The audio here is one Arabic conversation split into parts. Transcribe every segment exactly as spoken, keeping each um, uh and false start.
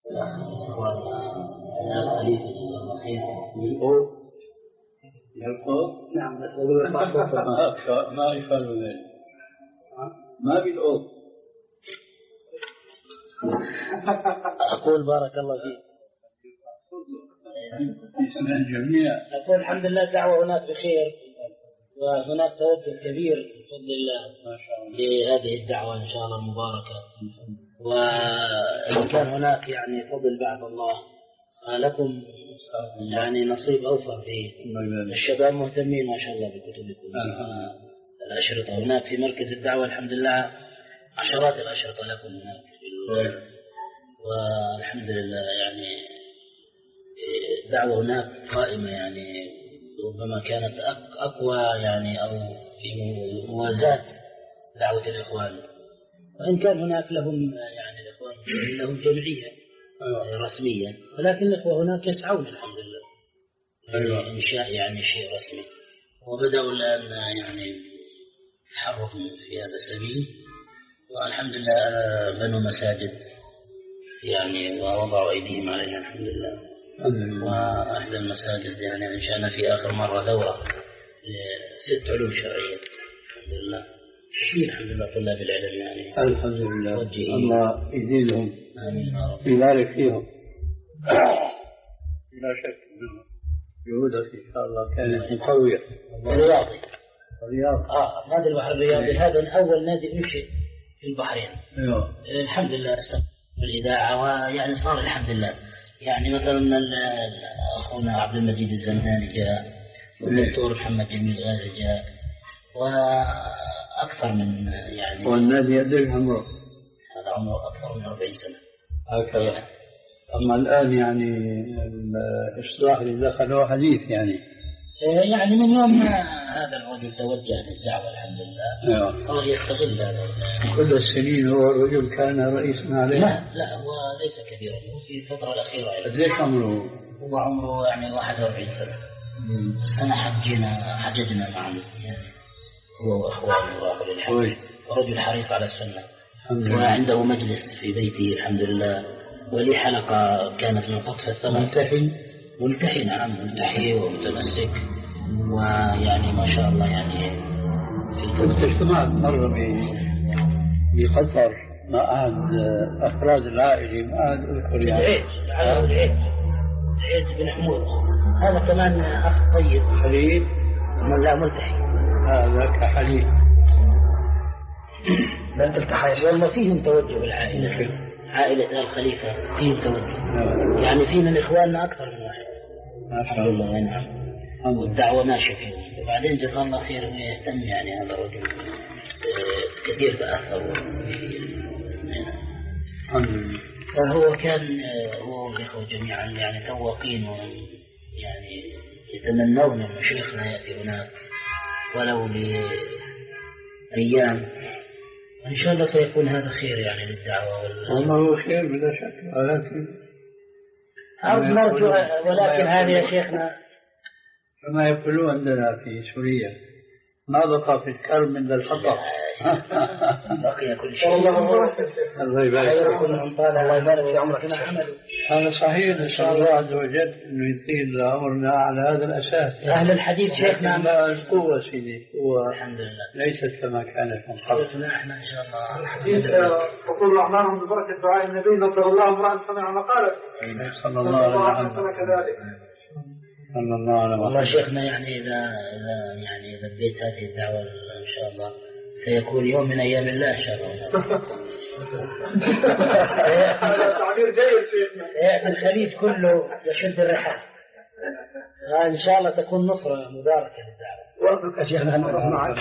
يا خليفة جزاه الله خير بالأوف بالأوف نعم بس أقول لك ما يفعلون ذلك ما بالأوف. أقول بارك الله فيك. بسم الجميع. أقول الحمد لله الدعوة هناك بخير وهناك توجه كبير بفضل الله لهذه الدعوة إن شاء الله المباركة. وإن كان هناك يعني فضل بعد الله لكم يعني نصيب أوفر فيه. الشباب مهتمين ما شاء الله بكتبكم الأشرطة هناك في مركز الدعوة الحمد لله عشرات الأشرطة لكم هناك والحمد لله يعني الدعوة هناك قائمة يعني ربما كانت أقوى يعني أو في موازاة دعوة الإخوان وإن كان هناك لهم يعني الإخوان لهم جمعية رسمية ولكن الإخوة هناك يسعون الحمد لله لإنشاء يعني شيء رسمي وبدأوا الآن يعني تحركوا في هذا السبيل والحمد لله بنوا مساجد يعني ووضعوا أيديهم عليها الحمد لله. وأحدى المساجد يعني أنشأنا في آخر مرة دورة لست علوم شرعية الحمد لله. الحمد لله طلاب العلم يعني الحمد لله الله يزيدهم آمين يبارك فيهم. لا شك جهودك إن شاء الله كانت قوية. الرياضي الرياض آه نادي البحر الرياضي هذا أول نادي أنشئ في البحرين. أيوه الحمد لله استمر بالإذاعة ويعني صار الحمد لله يعني مثلا أخونا عبد المجيد الزنداني جاء والدكتور محمد جميل غازي جاء وأكثر من يعني والنادي يدرك عمره هذا عمره أكثر من أربعين سنة هكذا. أما الآن يعني الإصلاح اللي دخله حديث يعني يعني من يوم ما هذا الرجل توجه للدعوة الحمد لله صار يستغل هذا كل السنين هو الرجل كان رئيسا عليه. لا لا هو ليس كبيرا هو في الفترة الأخيرة يعني. قديش عمره؟ هو عمره يعني واحد وأربعين سنة. السنة حجينا حججنا معه يعني هو وأخوانه وراحوا للحج ورجل حريص على السنة وعنده مجلس في بيته الحمد لله ولي حلقة كانت من قطف الثمر. ملتحي ملتحي نعم ملتحي ومتمسك ويعني ما شاء الله يعني كنت اجتمعت مرة بقطر مع أحد أفراد العائلة مع أحد أذكر يعني العيد العيد العيد بن حمود هذا كمان أخ طيب حليب من لا ملتحي هذاك حليب لا تلتحي والله فيهم توجه العائلة عائلة الخليفة فيهم توجه يعني في من إخواننا أكثر من واحد ما شاء الله نعم والدعوة ماشية فيه وبعدين جزاه الله خير ويهتم يعني هذا الرجل كثير تأثر فهو كان هو والإخوة جميعا يعني تواقين يعني يتمنون أن شيخنا يأتي هناك ولو لأيام إن شاء الله سيكون هذا خير يعني للدعوة والله هو خير بلا شك ولكن أرض نرجو ولكن هذه يا شيخنا كما يقولون عندنا في سوريا ما بقى في الكرم من الحطب بقي كل شيء. الله يبارك الله يبارك في عمرك. هذا صحيح إن شاء الله عز وجل إنه يطيل عمرنا على هذا الأساس. أهل الحديث شيخنا القوة سيدي القوة الحمد لله ليست كما كانت من قبل. احنا إن شاء الله الحديث وقل أعمالهم ببركة دعاء النبي نصر الله امرأ سمع مقالة صلى الله عليه وسلم كذلك. صلى الله عليه وسلم. والله شيخنا يعني إذا إذا يعني إذا بديت هذه الدعوة إن شاء الله سيكون يوم من أيام الله إن شاء الله. هذا تعبير جيد شيخنا. يأتي الخليج كله يشد الرحال. إن شاء الله تكون نصرة مباركة للدعوة. وأرجوك يا شيخنا نروح معك.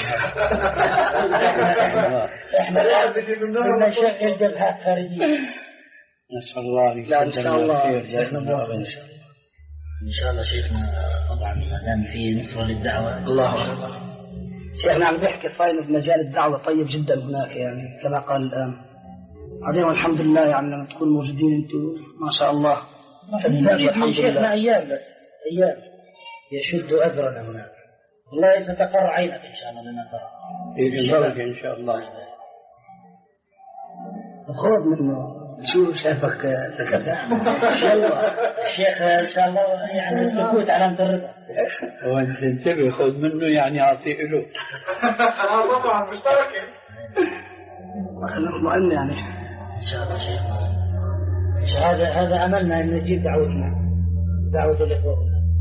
إحنا لا كنا نشغل جبهات خارجية. نسأل الله أن لا إن شاء الله شيخنا إن شاء الله شيخنا طبعا ما دام في نصرة للدعوة. الله أكبر. شيخنا عم بيحكي صاير في مجال الدعوة طيب جدا هناك يعني كما قال الآن. عليهم الحمد لله يعني لما تكونوا موجودين أنتم ما شاء الله. الحمد شيخنا أيام بس أيام يشد أذرنا هناك. والله ستقر عينك إن شاء الله لنا ترى. في ذلك إن شاء الله. خذ منه شو شايفك سكت؟ الشيخ إن شاء الله يعني السكوت علامة الرضا. وأنت انتبه خذ منه يعني أعطيه له. أنا طبعا مشتركة. خلينا نطمئن يعني. إن شاء الله شيخ. هذا هذا أملنا أن نجيب دعوتنا دعوة الإخوة.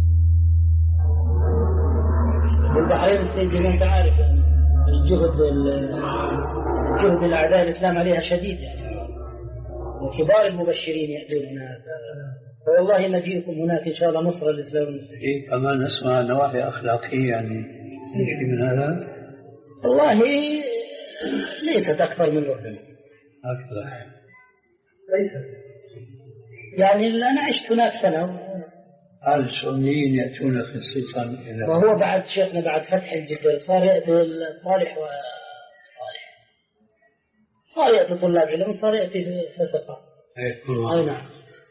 والبحرين سيدي ما أنت عارف الجهد الجهد الأعداء الإسلام عليها شديد يعني. وكبار المبشرين يأتون هناك. فوالله نجيكم هناك إن شاء الله نصر للإسلام والمسلمين. إيه كمان نسمع نواحي أخلاقية يعني شيء من هذا؟ والله ليست أكثر من ربنا. أكثر. ليست. يعني أنا عشت هناك سنة. هل السنيين يأتون خصيصا إلى وهو بعد شيخنا بعد فتح الجسر صار يأتي الصالح وصالح. صار يأتي طلاب علم صار يأتي فسقة. أي نعم.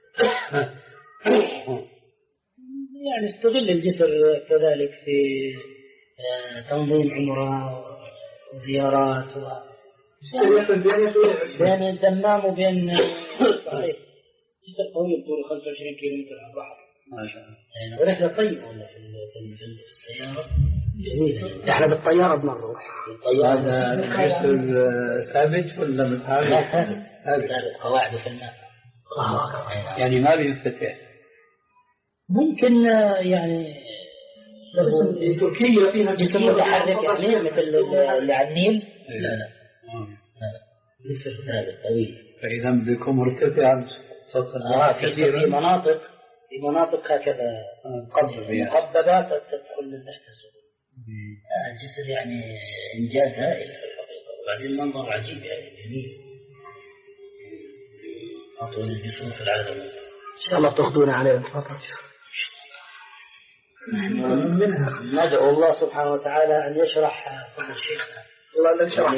يعني استغل الجسر كذلك في تنظيم عمره وزيارات و بين الدمام وبين صحيح جسر طويل طوله خمسة وعشرين كيلو متر على البحر. ما شاء الله. يعني ورحلة طيبة والله في في السيارة جميلة. احنا بالطيارة بنروح. هذا الجسر ثابت ولا متعرض؟ لا ثابت. ثابت قواعده في الماء. يعني ما بينفتح. ممكن يعني في تركيا فيها جسر متحرك يعني مثل اللي على النيل. لا لا. جسر ثابت طويل. فإذا بكم مرتفع سطح آه في في مناطق في مناطق هكذا مقببات تدخل من تحت السطح. آه الجسر يعني إنجاز هائل في الحقيقة. وبعدين المنظر عجيب يعني جميل. أطول الجسور في العالم. إن شاء الله تأخذونا عليه الفترة. منها ندعو الله سبحانه وتعالى أن يشرح صدر شيخنا. الله لا يشرح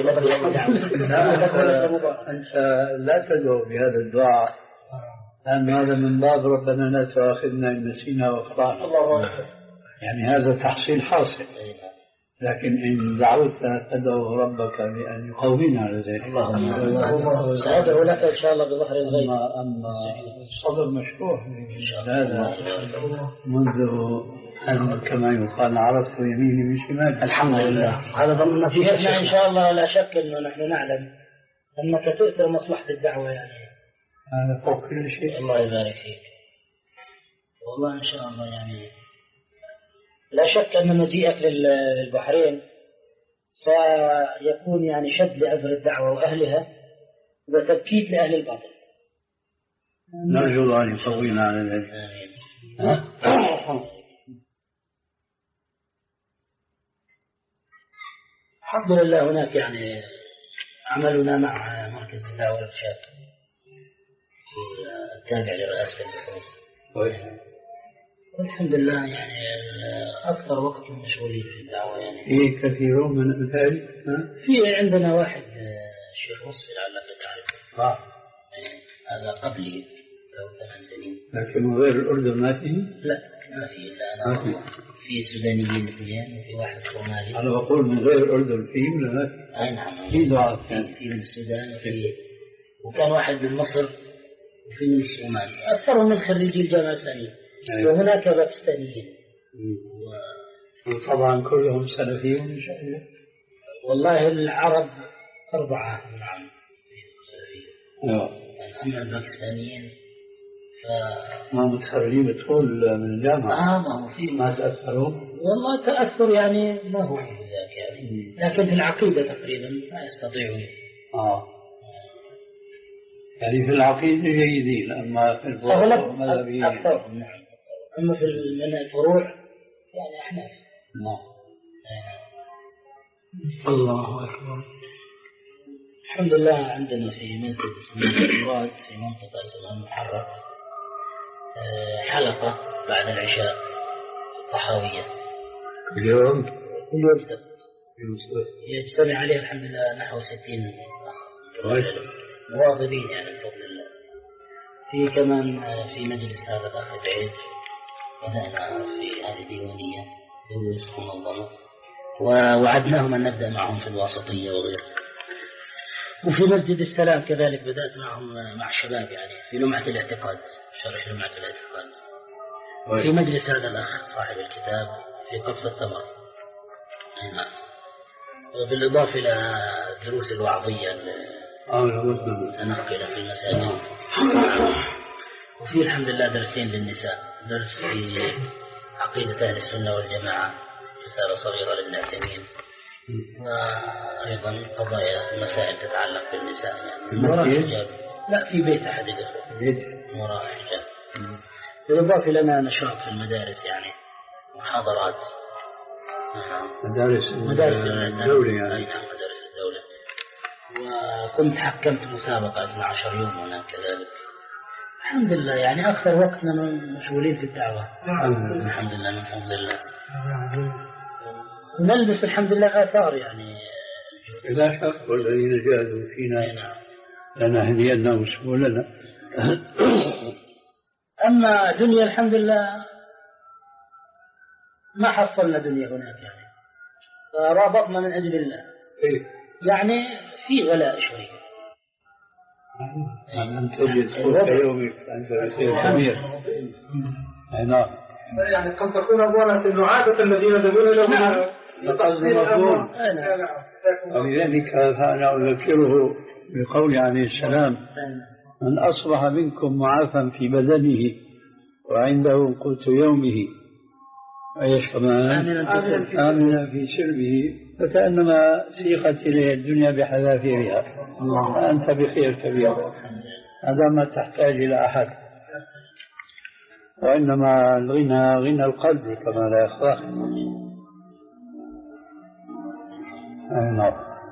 أنت لا تدعو بهذا الدعاء لأن هذا من باب ربنا لا تؤاخذنا إن نسينا وأخطأنا. يعني هذا تحصيل حاصل. لكن إن دعوت تدعو ربك بأن يقوينا على ذلك. اللهم سأدعو لك إن شاء الله بظهر الغيب. أما أما الصبر مشروع هذا منذ أن كما يقال عرفت يميني من شمالي. الحمد لله. هذا ضمن فيه إحنا إن شاء الله لا شك إنه نحن نعلم أنك تؤثر مصلحة الدعوة يعني. هذا فوق كل شيء. الله يبارك فيك. والله إن شاء الله يعني لا شك أن مجيئك للبحرين سيكون يعني شد لأجر الدعوة وأهلها وتبكيت لأهل الباطل. نرجو الله أن يقوينا على ذلك. الحمد لله هناك يعني عملنا مع مركز الدعوة والإرشاد التابع لرئاسة البحوث. والحمد لله يعني أكثر وقت مشغولين في الدعوة يعني. إيه كثيرون من أمثالك؟ في عندنا واحد شيخ وصفي لعلك تعرفه. آه. هذا قبلي له ثمان سنين. لكن من غير الأردن ما فيه؟ لا ما في إلا أنا. في سودانيين اثنين وفي واحد صومالي. أنا بقول من غير الأردن فيه ولا ما في؟ أي نعم. في دعاء في في من السودان وفي وكان واحد من مصر وفي من الصومال. أكثرهم من خريجي الجامعة الإسلامية. أيوة. وهناك باكستانيين. وطبعا كلهم سلفيون إن شاء الله. والله العرب أربعة نعم سلفيون. آه. أما الباكستانيين ف ما متخرجين بتقول من الجامعة. آه ما هو في ما تأثروا؟ والله تأثر يعني ما هو ذاك يعني. لكن في العقيدة تقريبا ما يستطيعون. آه. يعني في العقيدة جيدين أما في الفروع مذهبيين. أكثر نعم. أما في الفروع يعني أحناف. نعم. الله أكبر. الحمد لله عندنا في مسجد اسمه المراد في منطقة اسمها المحرر حلقة بعد العشاء طحاوية. اليوم كل يوم سبت يجتمع عليه الحمد لله نحو ستين مواظبين يعني بفضل الله. في كمان في مجلس هذا الأخ بعيد بدأنا في هذه الديوانية دروس منظمة ووعدناهم أن نبدأ معهم في الواسطية وغيره. وفي مسجد السلام كذلك بدأت معهم مع الشباب يعني في لمعة الاعتقاد، شرح لمعة الاعتقاد. في مجلس هذا الأخ صاحب الكتاب في قصة التمر. نعم. وبالإضافة إلى دروس الوعظية المتنقلة في المساجد. وفي الحمد لله درسين للنساء، درس في عقيدة أهل السنة والجماعة، رسالة صغيرة لابن عثيمين، وأيضا قضايا مسائل تتعلق بالنساء يعني وراء الحجاب. لا في بيت أحد الأخوة وراء الحجاب. بالإضافة لنا نشاط في المدارس يعني محاضرات. مدارس مدارس الدولة يعني. أي نعم مدارس الدولة. وكنت حكمت مسابقة اثنا عشر يوم هناك كذلك. الحمد لله يعني أكثر وقتنا مشغولين في الدعوة. الحمد لله من فضل الله. نلبس الحمد لله آثار يعني. لا شك والذين جاهدوا فينا لنهدينهم سبلنا. أما دنيا الحمد لله ما حصلنا دنيا هناك يعني، فرابطنا من أجل الله. يعني في غلاء شوي. أن تجد قوت يومك أنت بخير كبير. نعم. يعني قد تكون أموالات إنه عادة الذين يذهبون لهم لتقصير مفهوم. ولذلك فأنا أذكره بقول عليه السلام: من أصبح منكم معافى في بدنه وعنده قوت يومه وإيش كمان آمنا في سربه فكأنما سيقت إليه الدنيا بحذافيرها. أنت بخير كبير، هذا ما تحتاج إلى أحد. وإنما الغنى غنى القلب كما لا يخفى. نعم.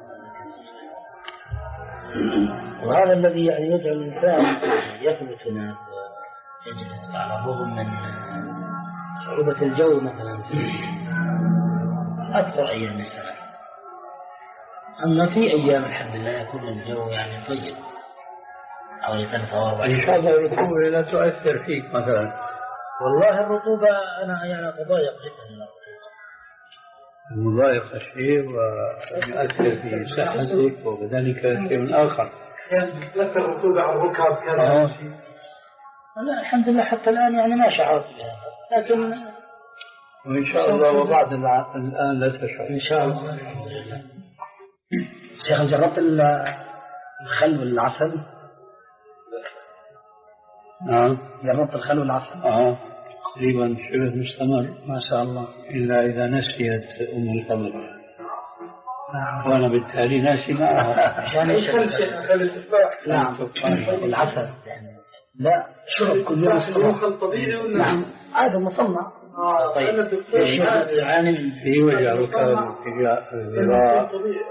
وهذا الذي يعني يدعو الإنسان يثبت هناك ويجلس على الرغم من صعوبة الجو مثلا في أكثر أيام السنة. أما في أيام الحمد لله يكون الجو يعني طيب حوالي ثلاثة أو أربعة. إن شاء الله الرطوبة لا تؤثر فيك مثلا. والله الرطوبة أنا يعني أتضايق جدا من الرطوبة. المضايقة شيء ويؤثر في صحتك وبذلك شيء آخر. يعني تأثر الرطوبة على الركب كذا. آه. لا الحمد لله حتى الآن يعني ما شعرت بها، لكن وإن شاء الله وبعد الآن لا تشعر. إن شاء الله. الحمد لله. شيخ جربت الخل والعسل؟ نعم. جربت الخل والعسل؟ آه تقريبا شبه مستمر ما شاء الله. إلا إذا نسيت أم الخمر. نعم. وأنا بالتالي ناسي معها. عشان إيش خل التفاح؟ نعم. العسل. لا شرب كل يوم الصباح. خل طبيعي ولا؟ نعم هذا مصنع. آه. طيب. الشيخ يعاني من في وجع ركاب اتجاه الذراع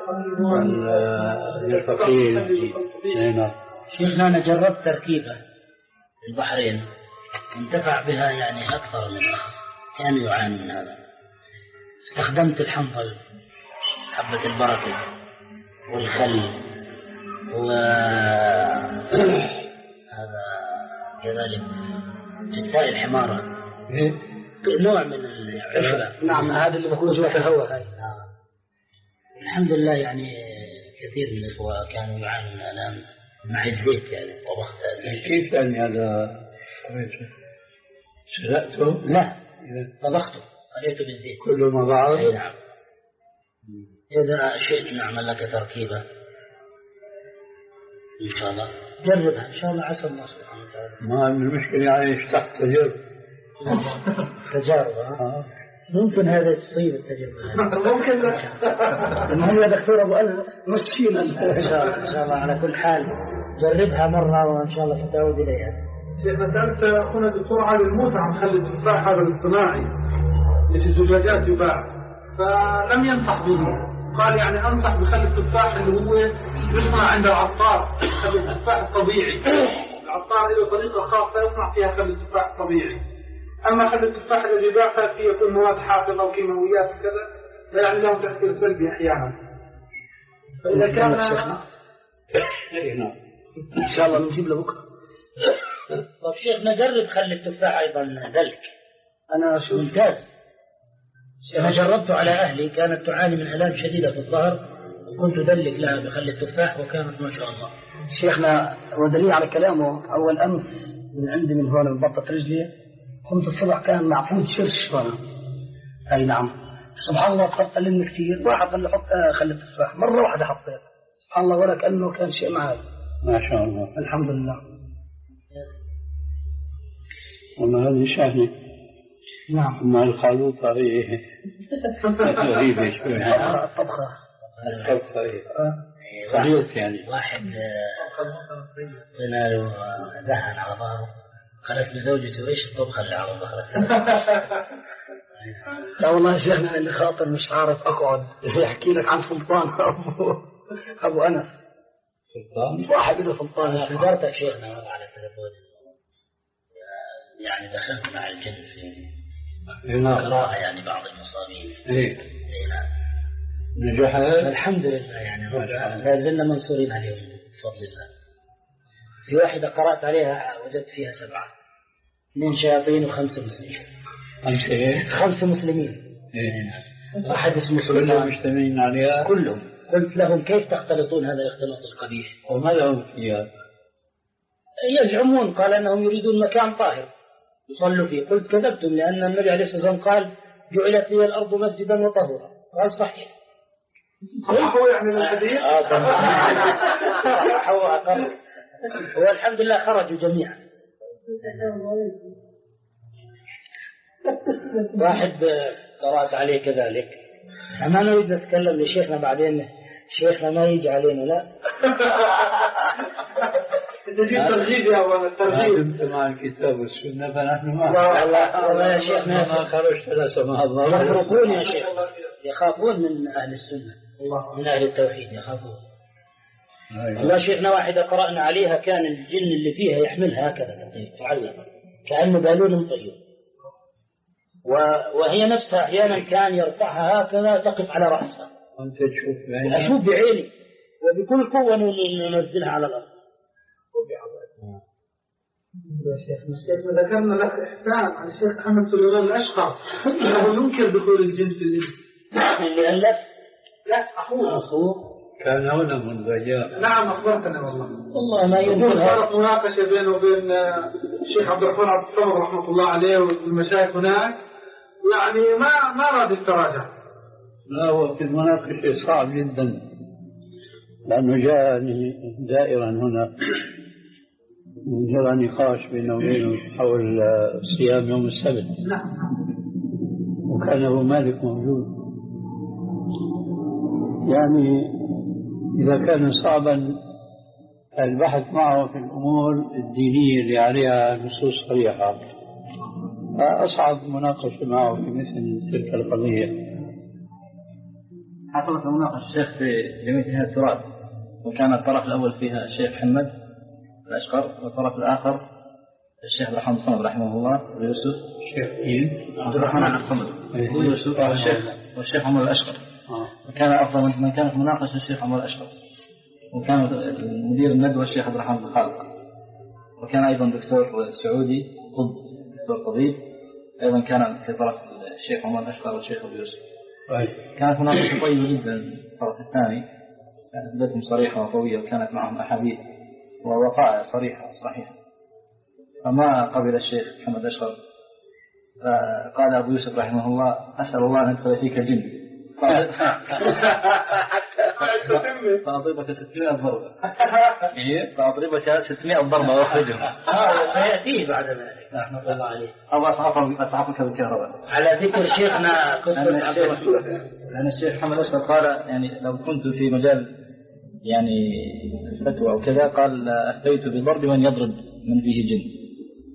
والمرفقين. هنا. شيخنا أنا جربت تركيبة في البحرين انتفع بها يعني أكثر من آخر كان يعاني من هذا. استخدمت الحنظل، حبة البركة والخل وهذا كذلك جثاء الحمارة، نوع من العشبة. نعم هذا اللي بكون جوا الهواء. الحمد لله يعني كثير من الإخوة كانوا يعانون من الآلام مع الزيت يعني طبخت هذه. كيف يعني هذا سلقته؟ لا طبخته خليته بالزيت كله مع بعض. أي نعم. إذا شئت نعمل لك تركيبة إن شاء الله جربها إن شاء الله عسى الله سبحانه وتعالى. ما المشكلة يعني اشتقت تجرب. تجارب ها ممكن هذا تصيب التجربة. ممكن. المهم يا دكتور أبو أنس مسكين إن شاء الله. إن شاء الله على كل حال جربها مرة وإن شاء الله ستعود إليها. شيخنا سألت أخونا الدكتور علي الموسى عن خل التفاح هذا الاصطناعي اللي في الزجاجات يباع، فلم ينصح به. قال يعني أنصح بخل التفاح اللي هو يصنع عند العطار، خل التفاح الطبيعي. العطار له طريقة خاصة يصنع فيها خل التفاح الطبيعي. أما خل التفاح الذي يباع فيه يكون مواد حافظة وكيماويات وكذا، لا يعني له تأثير سلبي أحيانا. فإذا كان إن شاء الله نجيب له بكرة. طيب شيخنا جرب خلي التفاح أيضا دلك. أنا شو ممتاز. أنا جربته على أهلي كانت تعاني من آلام شديدة في الظهر كنت أدلك لها بخل التفاح وكانت ما شاء الله. شيخنا ودليل على كلامه، أول أمس من عندي من هون بطة رجلي، قمت الصبح كان معفود شرش هون. أي نعم، سبحان الله تخطى لنا كثير، واحد قال له حط خل التفاح، مرة واحدة حطيت، سبحان الله ولا كأنه كان شيء معي. ما شاء الله، الحمد لله. والله هذه شأنه. نعم. مع الخلوط هذه غريبة شوي. الطبخة. الطبخة هي. خلوط يعني. واحد قلنا له دهن على ظهره، قالت لزوجته ايش الطبخة اللي على ظهرك؟ لا والله شيخنا اللي خاطر مش عارف أقعد يحكي لك عن سلطان أبو أبو أنس. سلطان؟ واحد له سلطان. أنا خبرتك شيخنا على التلفون، يعني دخلت مع الجن في قراءة يعني بعض المصابين. إيه. إيه نعم. نجحت؟ الحمد لله يعني لا زلنا منصورين عليهم بفضل الله. في واحدة قرأت عليها وجدت فيها سبعة، اثنين شياطين وخمسة مسلمين. خمسة إيه؟ خمسة مسلمين. إيه. واحد اسمه كلهم سلطان. مجتمعين عليها؟ كلهم. قلت لهم كيف تختلطون هذا الاختلاط القبيح؟ وما لهم فيها؟ يزعمون قال أنهم يريدون مكان طاهر يصلوا فيه. قلت كذبتم، لأن النبي عليه الصلاة والسلام قال جعلت لي الأرض مسجدا وطهورا. قال صحيح. صححوا يعني من الحديث؟ آه صححوا وأقروا. والحمد لله خرجوا جميعا. واحد قرأت عليه كذلك. أما نريد نتكلم لشيخنا بعدين، شيخنا ما يجي علينا لا. تجي ترغيب يا أبو الترغيب. أنت مع الكتاب والسنة فنحن معك. والله والله يا شيخنا ما خرجت لا سمح الله. يخرجون يا شيخ، يخافون من أهل السنة، من أهل التوحيد يخافون. والله شيخنا واحدة قرأنا عليها كان الجن اللي فيها يحملها هكذا تعلق كأنه بالون طيب، وهي نفسها أحيانا كان يرفعها هكذا تقف على رأسها. أنت تشوف بعينك؟ أشوف بعيني وبكل قوة ننزلها على الأرض. شيخنا ذكرنا لك إحسان عن الشيخ أحمد سليمان الأشقر أنه ينكر دخول الجن في الليل. اللي ألف؟ لا أخوه. أخوه كان هنا منذ أيام. نعم أخبرتنا والله. والله ما يمكن. صارت مناقشة بينه وبين الشيخ عبد الرحمن عبد الصمد رحمة الله عليه والمشايخ هناك، يعني ما ما راد التراجع. لا هو في المناقشة صعب جدا، لأنه جاءني دائرا هنا جرى نقاش بينه وبينه حول صيام يوم السبت. نعم. وكان أبو مالك موجود. يعني إذا كان صعبا البحث معه في الأمور الدينية اللي عليها نصوص صريحة، أصعب مناقشة معه في مثل تلك القضية. حصلت مناقشة الشيخ في جمعية هذا التراث، وكان الطرف الأول فيها الشيخ محمد الأشقر، والطرف الآخر الشيخ عبد الرحمن الصمد رحمه الله ويوسف. الشيخ إيه؟ عبد الرحمن الصمد ويوسف والشيخ والشيخ عمر الأشقر. وكان أفضل من كانت مناقشة الشيخ عمر الأشقر، وكان مدير الندوة الشيخ عبد الرحمن الخالق، وكان أيضا دكتور سعودي طب دكتور طبيب أيضا كان في طرف الشيخ عمر الأشقر والشيخ أبو يوسف. كانت مناقشة طيبة جدا. الطرف الثاني كانت أدلتهم صريحة وقوية، وكانت معهم أحاديث ووقائع صريحة وصحيحة، فما قبل الشيخ محمد أشقر. قال أبو يوسف رحمه الله أسأل الله أن يدخل فيك الجن فأضربك ستمائة ضربة. فأضربك ستمائة ضربة وأخرجها. سيأتيه بعد ذلك رحمة الله عليه. أو أصعفك بالكهرباء. على ذكر شيخنا قصة عبد الرحمن، لأن الشيخ محمد أشقر قال يعني لو كنت في مجال يعني الفتوى أو كذا، قال أفتيت بضرب من يضرب من فيه جن.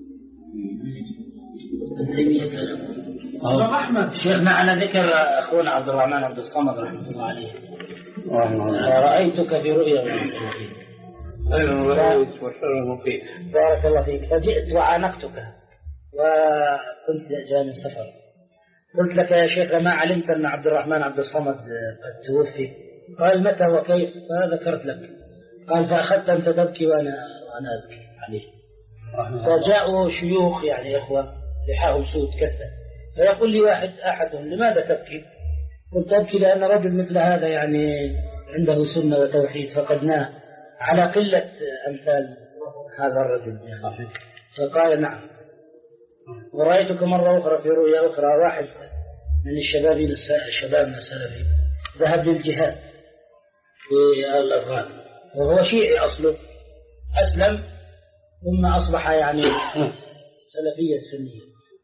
الله أحمد شيخنا على ذكر أخونا عبد الرحمن عبد الصمد رحمة الله عليه، رأيتك في رؤيا أيضا رأيت وشر مقيم. بارك الله فيك. فجئت وعانقتك وكنت جاء من السفر، قلت لك يا شيخ ما علمت أن عبد الرحمن عبد الصمد قد توفي؟ قال متى وكيف؟ فذكرت لك. قال فأخذت أنت تبكي وأنا وأنا أبكي عليه. فجاءوا شيوخ يعني إخوة لحاهم سود كثة، فيقول لي واحد أحدهم لماذا تبكي؟ قلت أبكي لأن رجل مثل هذا يعني عنده سنة وتوحيد فقدناه على قلة أمثال هذا الرجل يعني. فقال نعم. ورأيتك مرة أخرى في رؤيا أخرى واحد من الشباب الشباب السلفي ذهب للجهاد في الأفغان وهو شيعي أصله، أسلم ثم أصبح يعني سلفية سنية،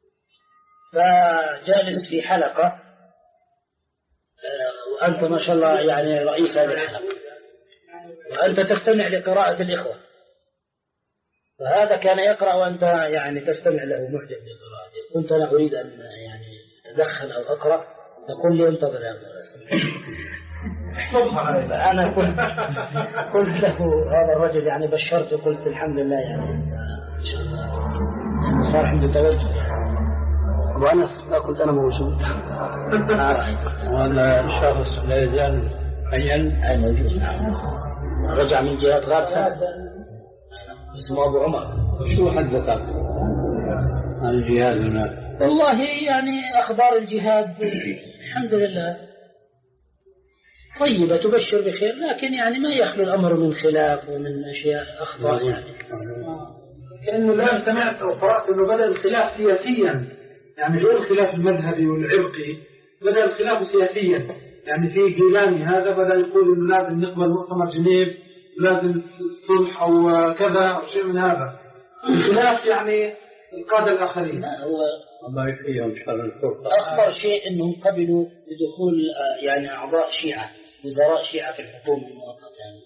فجالس في حلقة وأنت ما شاء الله يعني رئيس هذه الحلقة وأنت تستمع لقراءة الإخوة، فهذا كان يقرأ وأنت يعني تستمع له محجب لقراءته. كنت أنا أريد أن يعني أتدخل أو أقرأ، تقول لي انتظر يا أبو أنا قلت قلت له هذا الرجل يعني بشرته، قلت الحمد لله يعني إن شاء الله صار عنده توجه. وأنا قلت أنا موجود. وأنا الشخص لا يزال حيا. أي موجود. نعم. رجع من جهات غارسة اسمه أبو عمر. شو حدثك عن الجهاد هناك؟ والله يعني أخبار الجهاد الحمد لله طيبة تبشر بخير، لكن يعني ما يخلو الأمر من خلاف ومن أشياء أخطاء يعني. كأنه الآن سمعت أو قرأت أنه بدأ الخلاف سياسيا، يعني غير الخلاف المذهبي والعرقي، بدأ الخلاف سياسيا. يعني في جيلاني هذا بدأ يقول إنه لازم نقبل مؤتمر جنيف، لازم صلح أو كذا أو شيء من هذا. الخلاف يعني القادة الآخرين. لا هو الله يحييهم شر الفرقة. أخبر شيء أنهم قبلوا بدخول يعني أعضاء شيعة وزراء شيعة في الحكومة المؤقتة يعني.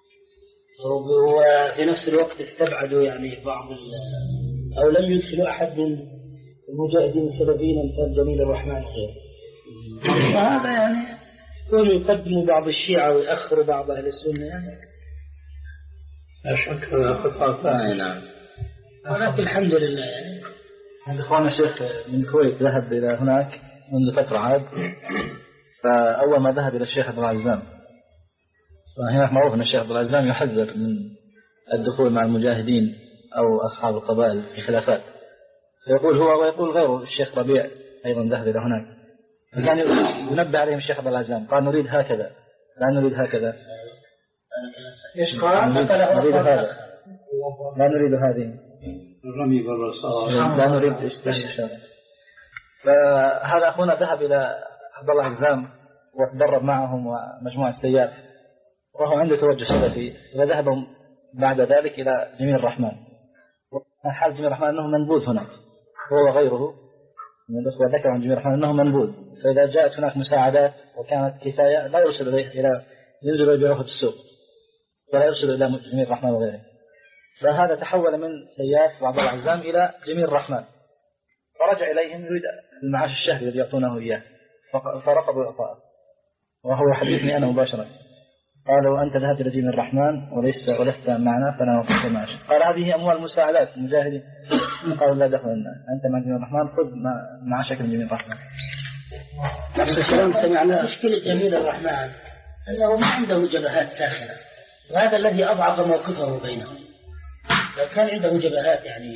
وفي نفس الوقت استبعدوا يعني بعض أو لم يدخلوا أحد من المجاهدين السلفيين مثل جميل الرحمن وغيره. فهذا يعني يكون يقدموا بعض الشيعة ويأخروا بعض أهل السنة يعني. لا شك خطأ ثاني. نعم. ولكن الحمد لله يعني. إخواننا الشيخ من الكويت ذهب إلى هناك منذ فترة عاد، فأول ما ذهب إلى الشيخ عبد العزام، فهناك معروف أن الشيخ عبد العزام يحذر من الدخول مع المجاهدين أو أصحاب القبائل في خلافات، فيقول هو ويقول غيره الشيخ ربيع أيضا ذهب إلى هناك، فكان ينبه عليهم الشيخ عبد العزام قال نريد هكذا لا نريد هكذا. إيش قال؟ نريد هذا لا نريد هذه الرمي بالرصاص لا نريد استشهاد. فهذا أخونا ذهب إلى عبد الله العزام وتدرب معهم ومجموعة سياف، وهو عنده توجه سلفي، فذهب بعد ذلك إلى جميل الرحمن. حال جميل الرحمن أنه منبوذ هناك، هو وغيره من الأخوة ذكر عن جميل الرحمن أنه منبوذ، فإذا جاءت هناك مساعدات وكانت كفاية لا يرسل إليه إلى ينزل يبيعه في السوق ولا يرسل إلى جميل الرحمن وغيره. فهذا تحول من سياف وعبد الله العزام إلى جميل الرحمن، فرجع إليهم يريد المعاش الشهري الذي يعطونه إياه، فرقبوا إعطاءه وهو يحدثني أنا مباشرة. قالوا أنت ذهبت إلى جميل الرحمن وليس ولست معنا فلا نعطيك المعاش. قال هذه أموال مساعدات المجاهدين. قالوا لا دخل لنا، أنت مع جميل الرحمن خذ معاشك من جميل الرحمن. نفس الكلام سمعنا. مشكلة جميل الرحمن أنه ما عنده جبهات ساخنة، وهذا الذي أضعف موقفه بينهم. لو كان عنده جبهات يعني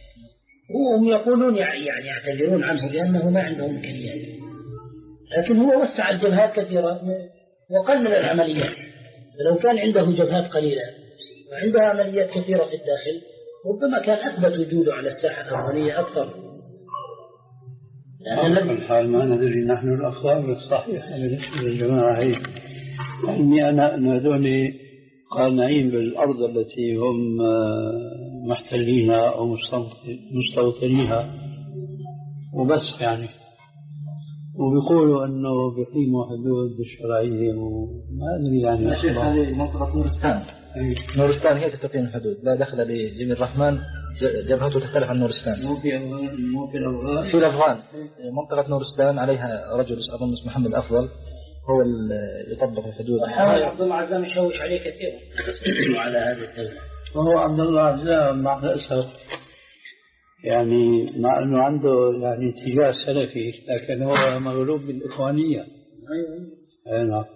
هم يقولون يعني يعتذرون عنه بأنه ما عنده إمكانيات، لكن هو وسع الجبهات كثيرا وقلل العمليات. لو كان عنده جبهات قليلة وعنده عمليات كثيرة في الداخل ربما كان أثبت وجوده على الساحة الأفغانية أكثر. لأن الحال ما ندري نحن الأخبار الصحيحة بالنسبة للجماعة هي أني أنا هذول قانعين بالأرض التي هم محتلينها أو مستوطنيها وبس يعني، وبيقولوا أنه بيقيموا حدود شرعية وما أدري يعني. هذه منطقة نورستان. نورستان هي تقيم الحدود، لا دخل لجميل الرحمن، جبهته تختلف عن نورستان. مو في مو في الأفغان. في الأفغان منطقة نورستان عليها رجل أظن اسمه محمد أفضل هو اللي يطبق الحدود. عبد الله عزام يشوش عليه كثير على هذه الدولة. وهو عبد الله عزام مع الأسف يعني مع أنه عنده يعني اتجاه سلفي لكن هو مغلوب بالإخوانية. أيوة.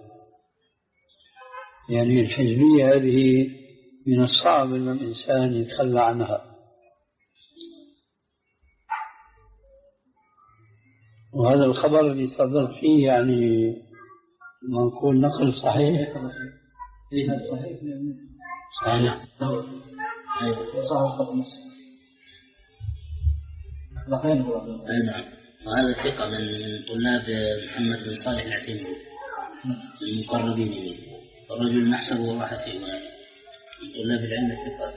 يعني الحزبية هذه من الصعب أن الإنسان يتخلى عنها، وهذا الخبر اللي صدرت فيه يعني ما نقول نقل صحيح. إيه هذا صحيح. صحيح. أيوة صحيح خط مصر. أي نعم. وهذا ثقة من طلاب محمد بن صالح العثيمين المقربين منه، الرجل نحسبه والله حسيبه يعني من طلاب العلم الثقات.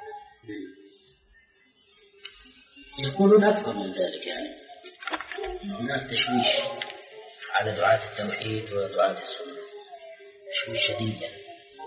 يقولون أكثر من ذلك يعني هناك تشويش على دعاة التوحيد ودعاة السنة، تشويش شديد يعني.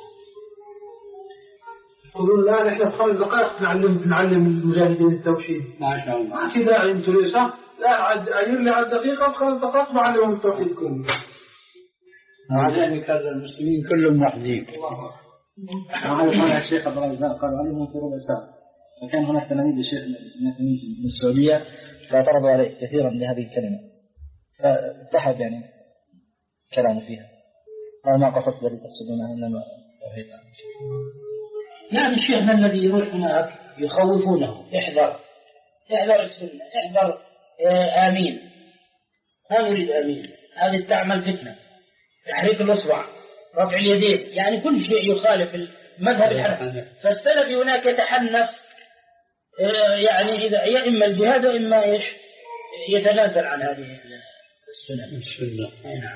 يقولون لا نحن في خمس دقائق نعلم نعلم المجاهدين التوحيد. ما شاء الله. ما في داعي انتوا ليش؟ لا عاد أير لي على الدقيقة وخمس دقائق بعلمهم التوحيد كله. مع ذلك هذا المسلمين كلهم واحدين. وهذا قال الشيخ عبد الرزاق قالوا علمهم في ربع ساعة. وكان هناك تلاميذ للشيخ من السعودية فاعترضوا عليه كثيرا لهذه الكلمة فسحب يعني كلامه فيها. قال ما قصدت ذلك السنة إنما توحيد. يعني شيخنا الذي يروح هناك يخوفونه احذر احذر السنة احذر آمين، ما نريد آمين، هذه تعمل فتنة، تحريك الأصبع، رفع اليدين، يعني كل شيء يخالف المذهب الحنفي. فالسلفي هناك يتحنف يعني إذا يا إما الجهاد وإما إيش يتنازل عن هذه السنة. السنة.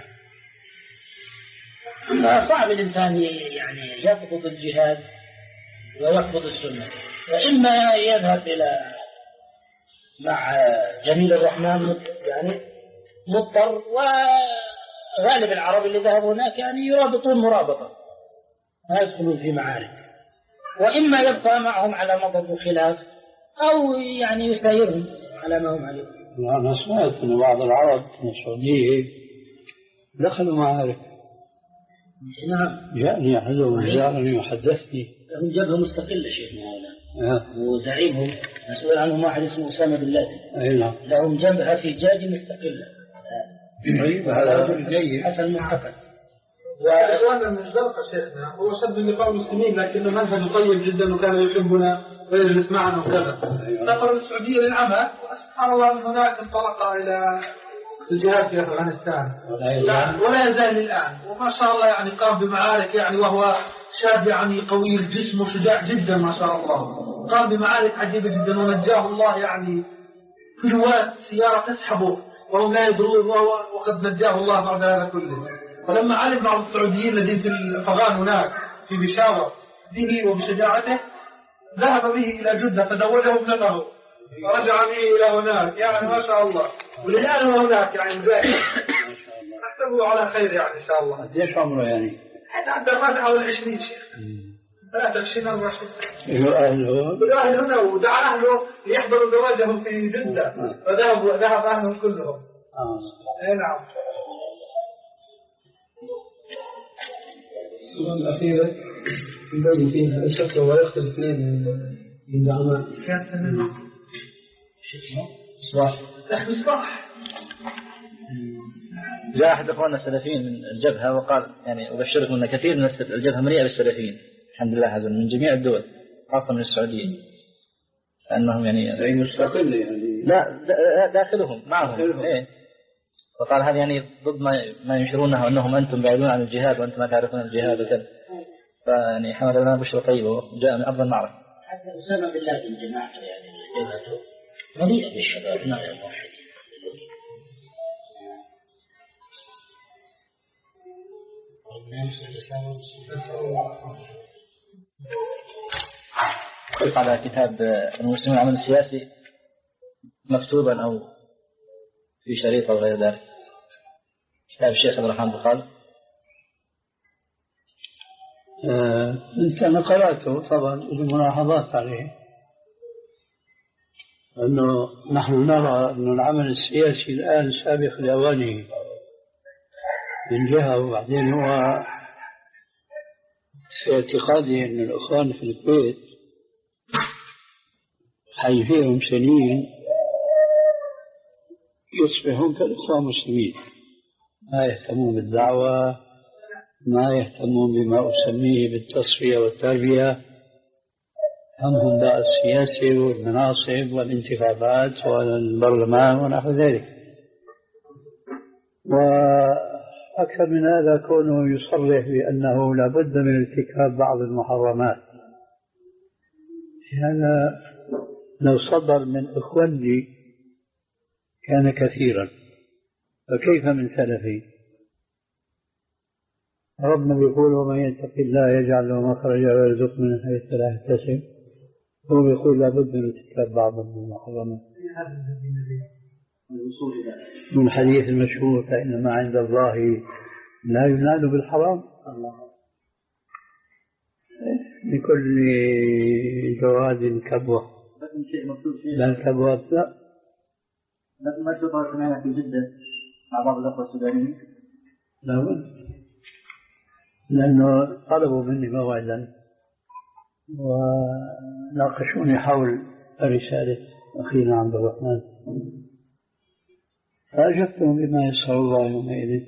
نعم. صعب الإنسان يعني يقبض الجهاد ويقبض السنة، وإما يذهب إلى مع جميل الرحمن يعني مضطر، وغالب العرب اللي ذهبوا هناك يعني يرابطون مرابطة ما يدخلون في معارك، وإما يبقى معهم على مضض الخلاف أو يعني يسايرهم على ما هم عليه. أنا سمعت أن بعض العرب من السعودية دخلوا معارك. نعم. جاءني أحدهم زارني وحدثني. هم جبهة مستقلة شيخنا هؤلاء. وزعيمهم مسؤول عنهم واحد اسمه أسامة بن لادن. أي نعم. لهم جبهة في جاج مستقلة. طيب هذا رجل جيد. حسن معتقد. وإخواننا من الزرقة شيخنا هو شاب من لقاء المسلمين لكنه منهج طيب جدا وكان يحبنا ويجلس معنا وكذا. سافر السعودية للعمل وسبحان الله من هناك انطلق إلى الجهاد في أفغانستان ولا يزال الآن، وما شاء الله يعني قام بمعارك يعني وهو شاب يعني قوي الجسم وشجاع جدا ما شاء الله، قام بمعارك عجيبة جدا ونجاه الله يعني كلوات سيارة تسحبه وهم لا يدرون وهو وقد نجاه الله بعد هذا كله. فلما علم بعض السعوديين الذين في الأفغان هناك في بشارة به وبشجاعته ذهب به إلى جدة فزوجه ابنته فرجع به إلى هناك يعني ما شاء الله، والآن هو هناك يعني زاهد ما شاء الله. أحسبه على خير يعني إن شاء الله. قديش عمره يعني؟ حتى الرابعة حول العشرين شيخ. ثلاثة وعشرين أربعة وعشرين. له أهله؟ له أهل هنا ودعا أهله ليحضروا زواجه في جدة فذهبوا ذهب أهلهم كلهم. آه. أي نعم. السؤال الأخير ينبغي فيها الشخص هو يختلف اثنين من زعماء كانت تمام شو اسمه؟ مصباح. أخ مصباح. جاء أحد إخواننا السلفيين من الجبهة وقال يعني أبشركم أن كثير من الجبهة مليئة بالسلفيين الحمد لله عز وجل من جميع الدول خاصة من السعودية، لأنهم يعني زي مستقل يعني لا داخلهم معهم. إيه. وقال هذا يعني ضد ما ما ينشرونه أنهم أنتم بعيدون عن الجهاد وأنتم ما تعرفون الجهاد وكذا، فيعني حمد لنا بشرى طيبة وجاء من أفضل معركة. حتى أسامة بن لادن جماعته يعني جبهته مليئة بالشباب نار الموحدين. كيف على كتاب المسلمين العمل السياسي مكتوبا أو في شريط أو غير ذلك، كتاب الشيخ عبد الرحمن بن خالد. آه، أنا قرأته طبعا الملاحظات عليه، أنه نحن نرى أن العمل السياسي الآن سابق لأوانه من جهة، وبعدين هو في اعتقادي أن الأخوان في الكويت حي فيهم سنين يصبحون كالإخوان المسلمين، ما يهتمون بالدعوة، ما يهتمون بما أسميه بالتصفية والتربية، همهم بقى السياسة والمناصب والانتخابات والبرلمان ونحو ذلك. أكثر من هذا كونه يصرح بأنه لابد من ارتكاب بعض المحرمات. هذا لو صدر من إخواني كان كثيرا، فكيف من سلفي؟ ربنا بيقول ومن يتق الله يجعل له مخرجا ويرزقه من حيث لا يحتسب، هو بيقول لابد من ارتكاب بعض المحرمات. من الحديث المشهور فإن ما عند الله لا ينال بالحرام. لكل جواد كبوة، لا الكبوة لا. لكن ما تشوفها سمعنا في جدة مع بعض الأخوة السودانيين؟ لا بد، لأنه طلبوا مني موعدا وناقشوني حول رسالة أخينا عبد الرحمن، فأجبتهم بما يسر الله يومئذ.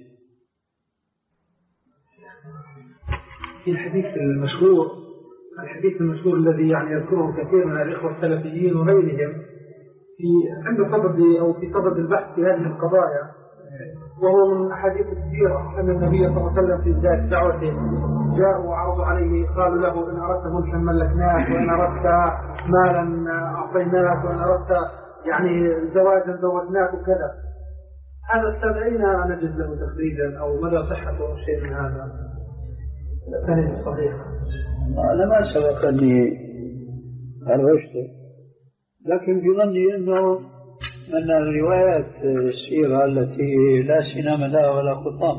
في الحديث المشهور الحديث المشهور الذي يعني يذكره كثير من الإخوة السلفيين وغيرهم في عند صدد أو في صدد البحث في هذه القضايا، وهو من أحاديث السيرة أن النبي صلى الله عليه وسلم في بداية دعوته جاءوا وعرضوا عليه، قالوا له إن أردت ملكا ملكناك، وإن أردت مالا أعطيناك، وإن أردت يعني زواجا زوجناك وكذا. هذا السبب أين نجد له تخريجا أو مدى صحته أو شيء من هذا؟ الثاني الصحيح أنا ما سبق أني خرجته، لكن في ظني أنه من الروايات السيرة التي لا سنام لها ولا خطام،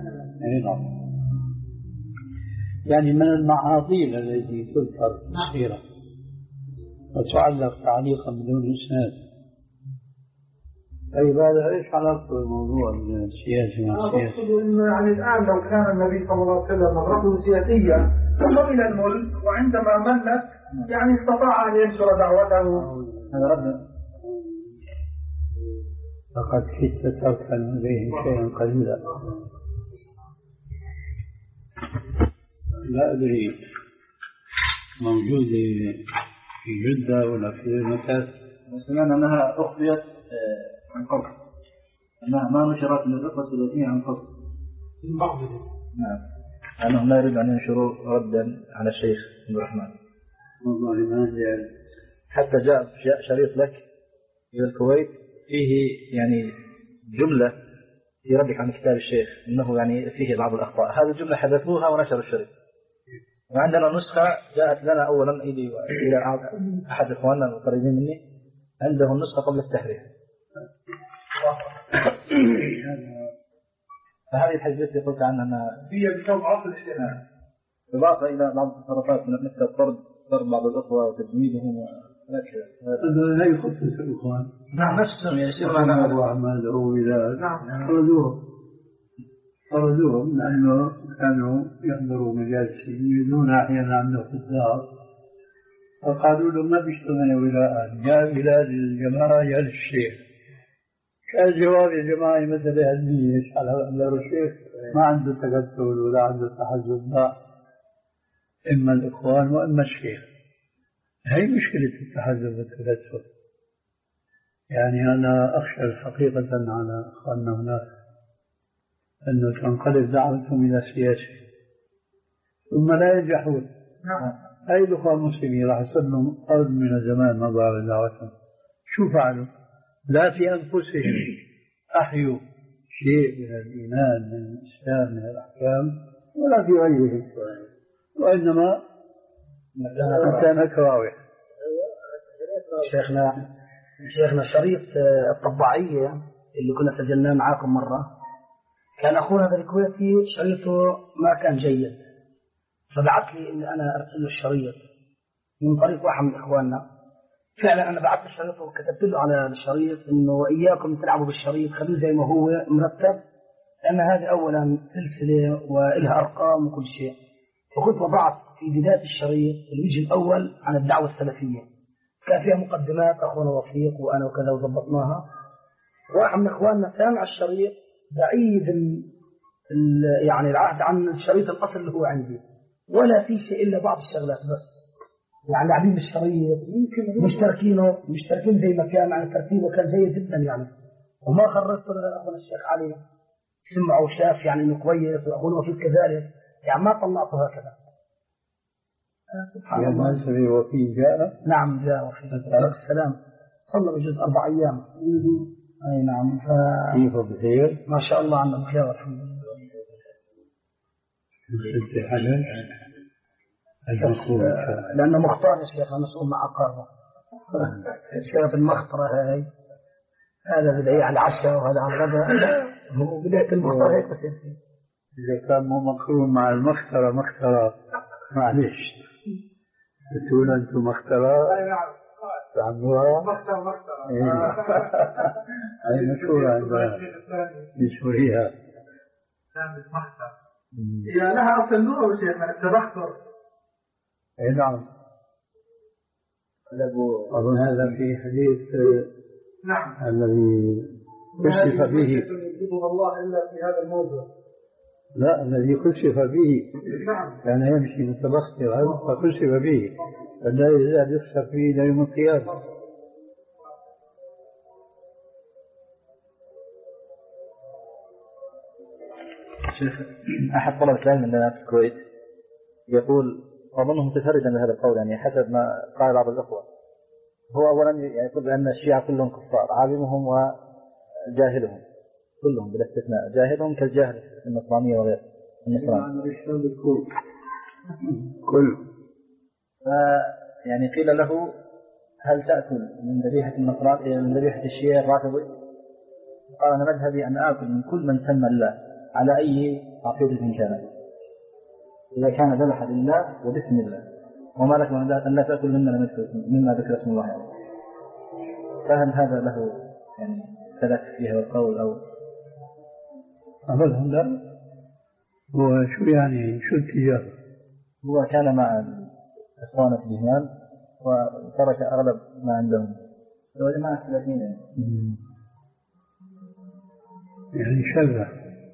يعني من المعاضيل التي تذكر في السيرة وتعلق تعليقا بدون إسناد. طيب هذا ايش علاقته بالموضوع السياسي مع السياسي؟ أقصد إن يعني الآن لو كان النبي صلى الله عليه وسلم نظرته سياسية قبل الملك، وعندما ملك يعني استطاع أن ينشر دعوته. هذا رد. لقد كدت تركن إليه شيئا قليلا. لا أدري موجود في جدة ولا في مكة. سمعنا أنها أخفيت عن قصد، أنها ما نشرت من الأخوة السلفيين عن قصد. نعم، أنهم لا يريد أن ينشروا ردا على الشيخ عبد الرحمن. والله ما أدري. حتى جاء شريط لك إلى الكويت فيه يعني جملة في ردك عن كتاب الشيخ أنه يعني فيه بعض الأخطاء، هذه الجملة حذفوها ونشروا الشريط. وعندنا نسخة جاءت لنا أولا إلى أحد إخواننا القريبين مني، عنده النسخة قبل التحرير. فهذه الحاجات اللي قلت عنها هي بسبب عصر الاجتماع، إضافة إلى بعض التصرفات مثل الطرد طرد بعض الأخوة وتجميدهم هذا لا يخصص الإخوان. نعم نفسهم يصير معنا أبو أحمد أو إلى نعم طردوهم طردوهم لأنه كانوا يحضروا مجالس يريدون أحيانا عنه في الدار، فقالوا له ما بيشتغل ولاء، جاء إلى الجماعة يا الشيخ. كان جواب يا جماعة مثل علمية إيش على الشيخ ما عنده تقتل ولا عنده تحزب، لا، إما الإخوان وإما الشيخ. هي مشكلة التحزب والتكتل. يعني أنا أخشى حقيقة على أخواننا هناك أنه تنقلب دعوتهم إلى سياسة ثم لا ينجحون. هاي الأخوة المسلمين راح يصير لهم أرض من الزمان مضى على دعوتهم. شو فعلوا؟ لا في أنفسهم أحيوا شيء من الإيمان من الإسلام من الأحكام ولا في غيرهم، وإنما كان كواوح. شيخنا شيخنا شريط الطباعية اللي كنا سجلناه معاكم مرة، كان أخونا ذا الكويتي شريطه ما كان جيد، فبعث لي إن أنا أرسل له الشريط من طريق واحد من إخواننا. فعلا أنا بعثت الشريط وكتبت له على الشريط إنه وإياكم تلعبوا بالشريط، خليه زي ما هو مرتب، لأن هذه أولا سلسلة وإلها أرقام وكل شيء. وكنت وضعت في بداية الشريط الوجه الأول عن الدعوة السلفية، كان فيها مقدمات أخونا وفيق وأنا وكذا وضبطناها. واحد من إخواننا سامع الشريط بعيد ال ال يعني العهد عن الشريط الأصل اللي هو عندي، ولا في شيء إلا بعض الشغلات بس، يعني لاعبين بالشريط يمكن مشتركينه مشتركين زي ما كان، يعني ترتيبه كان جيد جدا يعني، وما خرجت أخونا الشيخ علي سمع وشاف يعني إنه كويس وأخونا وفيد كذلك، يعني ما طلعته هكذا. سبحان الله. المنسبي وفيه جاء؟ نعم جاء وفيه عليه السلام، صلى بجزء أربع أيام. أي نعم. ف... كيف بخير؟ ما شاء الله عنه بخير والحمد لله. لأنه مختار يا شيخ مسؤول مع أقاربه. شاف المخطرة هاي، هذا بدأي على العشاء وهذا على الغداء، هو بداية المخطرة هيك بصير فيه. إذا كان مو مقرون مع المخترة مخترة معلش بتقول أنتم مخترة استعملوها مخترة مخترة هاي مشهورة عندنا بسوريا كانت مخترة هي لها أصل لغة شيخ التبختر. أي نعم أظن هذا في حديث نعم الذي كشف به الله إلا في هذا الموضوع. لا الذي كشف به نعم كان يمشي متبخترا فكشف به فلا يزال يخسر فيه إلى يوم القيامة. شيخ أحد طلبة العلم عندنا في الكويت يقول أظنه متفردا بهذا القول، يعني حسب ما قال بعض الأخوة، هو أولا يعني يقول بأن الشيعة كلهم كفار، عالمهم وجاهلهم كلهم بلا استثناء، جاهلهم كالجاهل النصرانية وغيره النصراني كل يعني قيل له هل تأكل من ذبيحة النصران من ذبيحة الشيعة الرافضي؟ قال أنا مذهبي أن آكل من كل من سمى الله على أي عقيدة كانت، إذا كان ذبح لله وبسم الله، وما لك من أن لا تأكل مما مما ذكر اسم الله يعني. فهل هذا له يعني سلف فيها القول أو أبدا لا؟ هو شو يعني شو التجارة؟ هو كان مع إخوانه في الإيمان وترك أغلب ما عندهم، هو جماعة سلفيين يعني. يعني شبه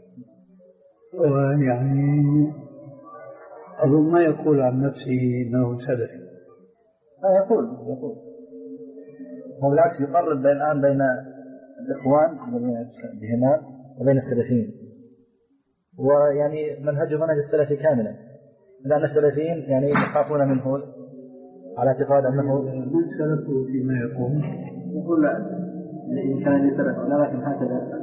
يعني أظن ما يقول عن نفسه أنه سلفي. لا يقول يقول هو بالعكس يقرب بين الآن بين الإخوان بهمان وبين السلفيين، ويعني منهجه منهج السلفي كاملا، لأن السلفيين يعني يخافون منه على اعتقاد أنه من سلفه فيما يقول. يقول لا إن كان لي سلف لكن هكذا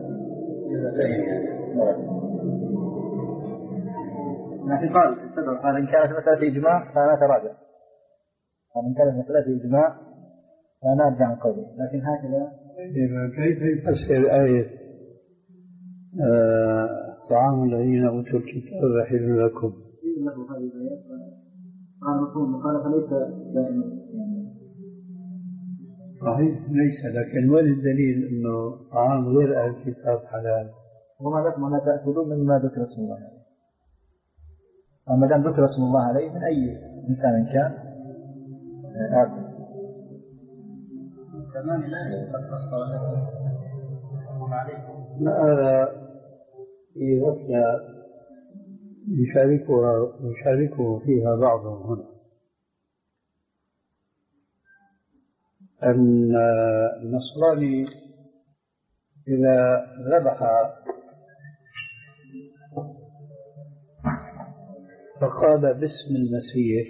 لكن قال قال إن كانت مسألة إجماع فأنا أتراجع، وإن كانت مسألة إجماع فأنا أرجع عن قولي، لكن هكذا. كيف يفسر آية آه طعام الذين أوتوا الكتاب حل لكم؟ له هذه الآيات قال مفهوم المخالفة ليس دائما صحيح ليس، لكن وين الدليل أنه طعام غير أهل الكتاب حلال؟ وما لكم لا تأكلون مما ذكر اسم الله عليه، وما دام ذكر اسم الله عليه من أي إنسان كان آكل. تمام الآية قد فصل لكم عليكم. هذا في غفلة يشاركها يشاركه فيها بعضهم هنا، أن النصراني إذا ذبح فقال باسم المسيح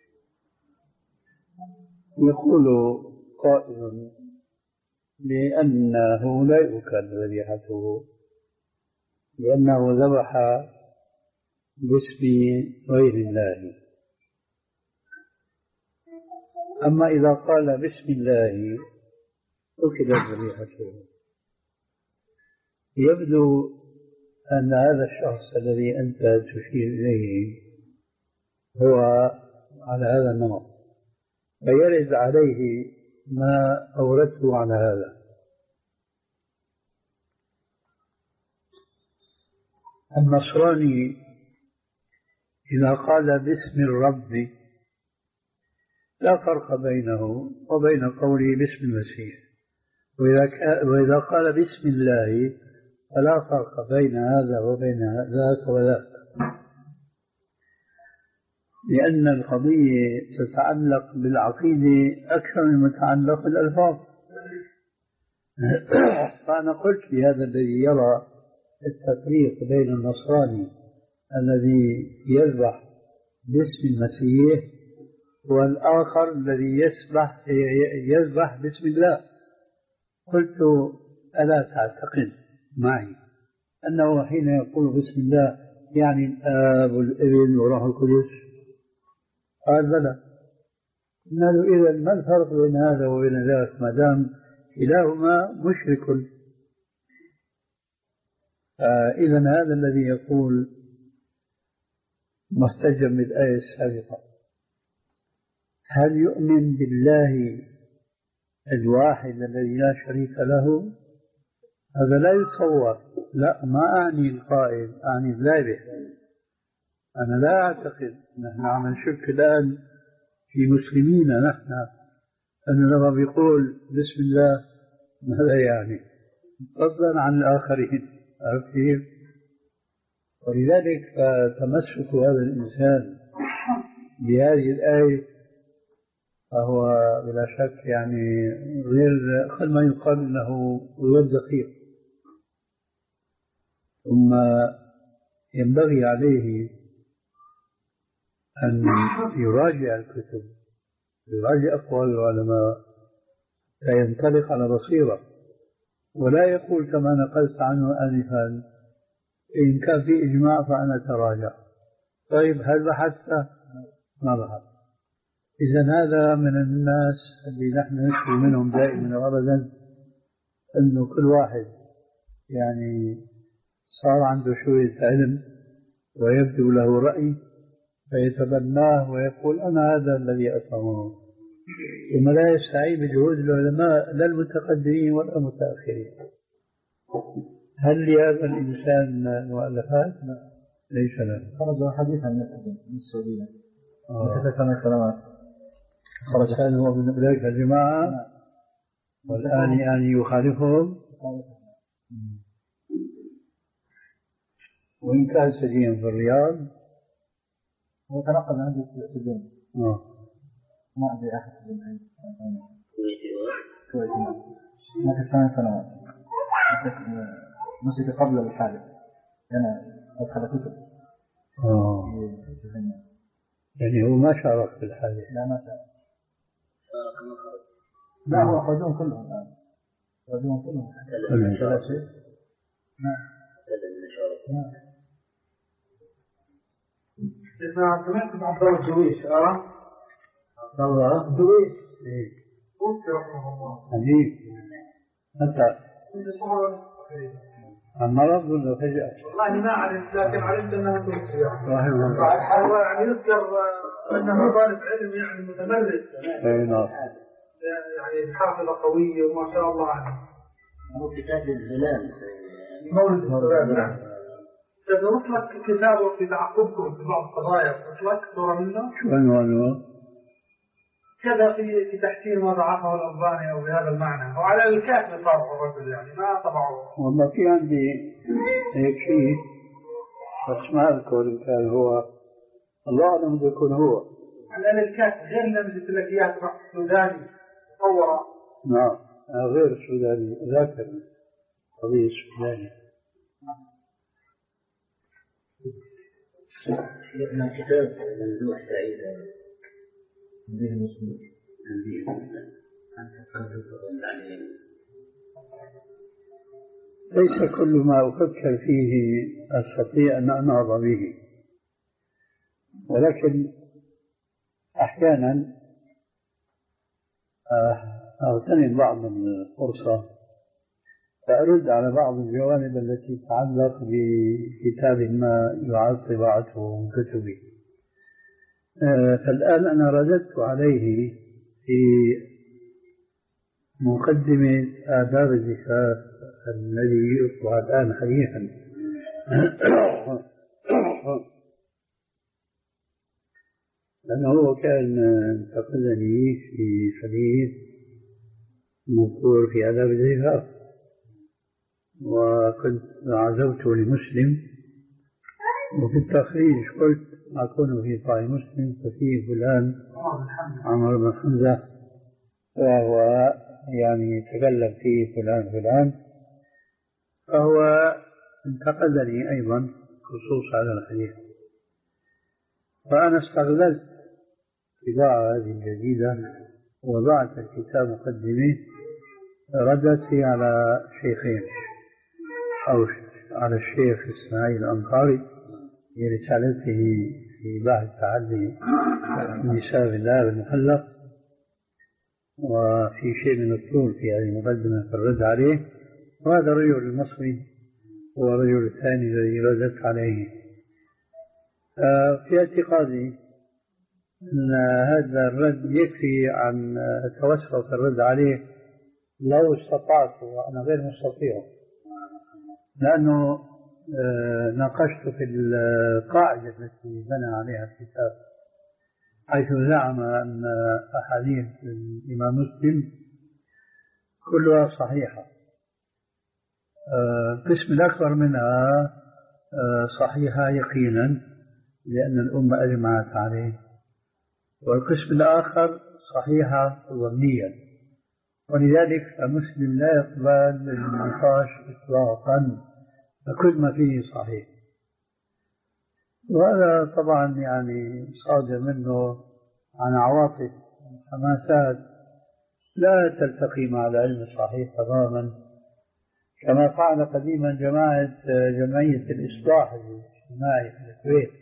يقول قائل بأنه لا يؤكل ذبيحته لأنه ذبح باسم غير الله. أما إذا قال بسم الله أكلت ذبيحته. يبدو أن هذا الشخص الذي أنت تشير إليه هو على هذا النمط، فيرد عليه ما أوردته على هذا. النصراني إذا قال باسم الرب لا فرق بينه وبين قوله باسم المسيح، وإذا, وإذا قال باسم الله فلا فرق بين هذا وبين ذاك وذاك، لأن القضية تتعلق بالعقيدة أكثر من تتعلق بالألفاظ. فأنا قلت لهذا الذي يرى التفريق بين النصراني الذي يذبح باسم المسيح والآخر الذي يسبح يذبح باسم الله. قلت ألا تعتقد معي أنه حين يقول بسم الله يعني الآب والابن وروح القدس؟ قال بلى. قلنا له إذا ما الفرق بين هذا وبين ذاك ما دام كلاهما مشرك؟ إذا هذا الذي يقول محتجا بالآية السابقة هل يؤمن بالله الواحد الذي لا شريك له؟ هذا لا يتصور. لا، ما أعني القائل، أعني الذابح. أنا لا أعتقد نحن عم نشك الآن في مسلمين نحن أنه لما بيقول بسم الله ماذا يعني، فضلا عن الآخرين. عرفت كيف؟ ولذلك فتمسك هذا الإنسان بهذه الآية فهو بلا شك يعني غير خل ما يقال أنه غير دقيق. ثم ينبغي عليه أن يراجع الكتب، يراجع أقوال العلماء، فينطلق على بصيرة، ولا يقول كما نقلت عنه آنفا إن كان في إجماع فأنا أتراجع. طيب هل بحثت؟ ما بحثت. إذن هذا من الناس اللي نحن نشكو منهم دائما وأبدا أنه كل واحد يعني صار عنده شوية علم ويبدو له رأي فيتبناه ويقول أنا هذا الذي أفهمه، ثم لا يستعين بجهود العلماء لا المتقدمين ولا المتأخرين. هل لهذا الإنسان مؤلفات؟ ليس له. خرج حديثا من السعودية من ثلاث سنوات، خرج كان هو من ذلك الجماعة والآن يعني يخالفهم، وإن كان سجيا في الرياض هو تنقل من عندي في السجن. آه. ما أدري أحد السجن كويتي ما في ثمان سنوات مسك قبل الحادث أنا أدخل كتب. آه. يعني هو ما شارك في الحادث؟ لا ما شارك. لا هو أخرجون كلهم الآن، أخرجون كلهم ثلاث شيء. نعم نعم. إذا سمعت عبد الله الجويش أرى عبد الله الجويش إيه توفي رحمه الله. حبيب متى؟ كنت صغير عن مرض ولا فجأة؟ والله ما أعرف، لكن عرفت أنها توفي رحمه الله. هو يعني يذكر أنه طالب علم يعني متمرد، أي نعم، يعني حافظة قوية وما شاء الله عليه. هو كتاب الزلال مولد الزلال. نعم. تدرس لك كتابه في تعقبكم في بعض القضايا، تدرس لك صورة منه؟ شو عنوانه؟ كذا في في تحسين ما ضعفه الألباني أو بهذا المعنى، وعلى الكاتب طابعه الرجل يعني ما طبعه. والله في عندي هيك شيء بس ما أذكر إن كان هو، الله أعلم إذا يكون هو. على الكاتب غير لمسة الأكيات السوداني صورة. نعم غير السوداني، ذاكر قضية السوداني. من كتاب ممدوح سعيد به المسلم ليس كل ما أفكر فيه أستطيع أن أنهض به، ولكن أحيانا أغتنم بعض الفرصة فأرد على بعض الجوانب التي تتعلق بكتاب ما يعاد طباعته من كتبي. فالآن أنا رددت عليه في مقدمة آداب الزفاف الذي يطبع الآن حديثا. لأنه كان انتقدني في حديث مذكور في آداب الزفاف، وكنت عزوته لمسلم وفي التخريج قلت أكون في صحيح مسلم ففيه فلان عمر بن حمزة وهو يعني يتكلم فيه فلان فلان، فهو انتقدني أيضا خصوص هذا الحديث، فأنا استغللت طباعة هذه الجديدة ووضعت الكتاب مقدمة ردت فيه على شيخين، أو على الشيخ إسماعيل الأنصاري في رسالته في بحث تعدي النساء بالله المحلق، وفي شيء من الطول في هذه المقدمة في الرد عليه. وهذا الرجل المصري هو الرجل الثاني الذي ردت عليه. في اعتقادي أن هذا الرد يكفي عن التوسع في الرد عليه لو استطعت، وأنا غير مستطيع، لأنه ناقشت في القاعدة التي بنى عليها الكتاب، حيث زعم أن أحاديث الإمام مسلم كلها صحيحة، القسم الأكبر منها صحيحة يقينا لأن الأمة أجمعت عليه، والقسم الآخر صحيحة ظنيا، ولذلك فمسلم لا يقبل النقاش إطلاقا، فكل ما فيه صحيح. وهذا طبعا يعني صادر منه عن عواطف حماسات لا تلتقي مع العلم الصحيح تماما، كما فعل قديما جماعة جمعية الإصلاح الاجتماعي في الكويت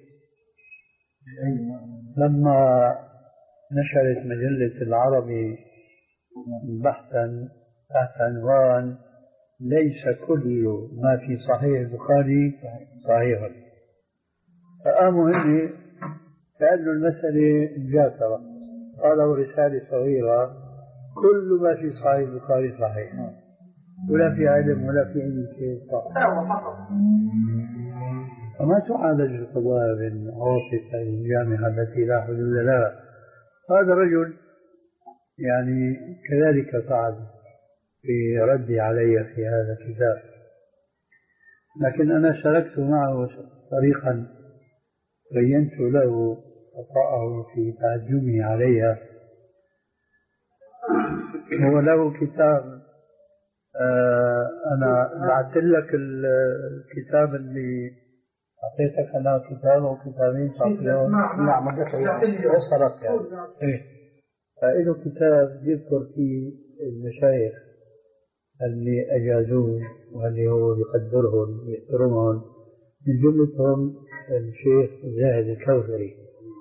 لما نشرت مجلة العربي بحثا تحت عنوان ليس كل ما في صحيح البخاري صحيحا، فقاموا هن كأنه المسألة مجاثرة، قالوا رسالة صغيرة كل ما في صحيح البخاري صحيح، ولا في علم ولا في علم شيء صحيح، وما تعالج القضايا بالعواطف الجامعة التي لا حدود لها. هذا الرجل يعني كذلك فعل في ردي علي في هذا الكتاب، لكن أنا شاركت معه طريقا بينت له خطأه في تعجبه عليها. هو له كتاب، آه أنا بعثت لك الكتاب اللي أعطيتك أنا كتاب أو كتابين صحيحين. نعم وصلت يعني إيه، فإله كتاب يذكر فيه المشايخ اللي أجازوه واللي هو يقدرهم ويحترمهم، من جملتهم الشيخ زاهد الكوثري،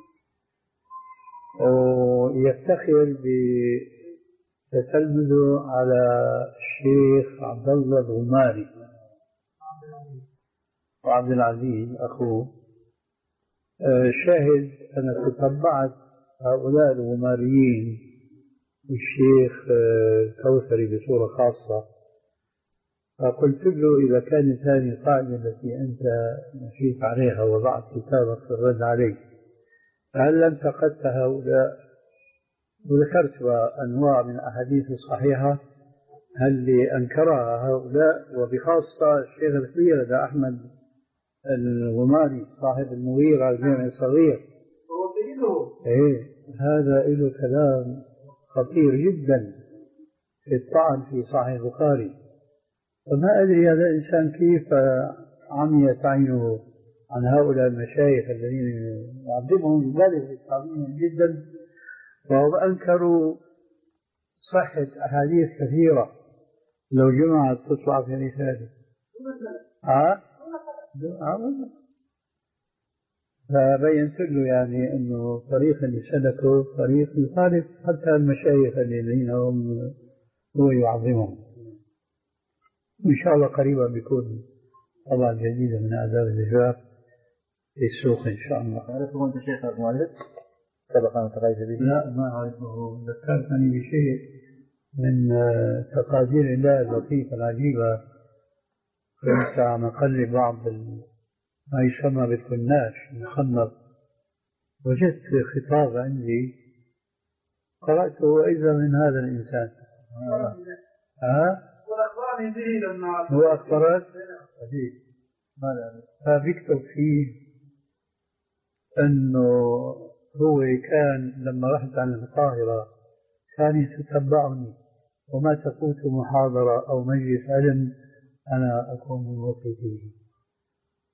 ويفتخر بتتلمذ على الشيخ عبد الله الغماري وعبد العزيز أخوه. شاهد أنا تتبعت هؤلاء الغماريين والشيخ الكوثري بصورة خاصة، فقلت له إذا كانت هذه القاعدة التي أنت مشيت عليها وضعت كتابك في الرد عليه، فهل انتقدت هؤلاء؟ وذكرت أنواع من الأحاديث الصحيحة هل اللي أنكرها هؤلاء، وبخاصة الشيخ الكبير ده أحمد الغماري صاحب المغيرة الجامع الصغير، إيه هذا له كلام خطير جدا في الطعن في صحيح البخاري. فما أدري هذا الإنسان كيف عميت عينه عن هؤلاء المشايخ الذين يعظمهم بذلك تعظيما جدا، وهم أنكروا صحة أحاديث كثيرة لو جمعت تطلع في رسالة. ها؟ فبينت له يعني أنه طريق اللي سلكه طريق يخالف حتى المشايخ الذين هم هو يعظمهم. إن شاء الله قريبا بيكون طبعا جديدة من آداب الزجاج في السوق إن شاء الله. تعرفه أنت شيخ المؤلف؟ سبق أن تغيث به؟ لا ما أعرفه، ذكرتني بشيء من تقادير الله اللطيفة العجيبة. كنت عم أقلب بعض ما يسمى بالكناش المخنط، وجدت خطاب عندي قرأته وإذا من هذا الإنسان. ها؟ والأخبرني به لما هو أخبرت؟ فبيكتب فيه أنه هو كان لما رحت عن القاهرة كان يتتبعني، وما تفوت محاضرة أو مجلس علم أنا أكون موقف فيه.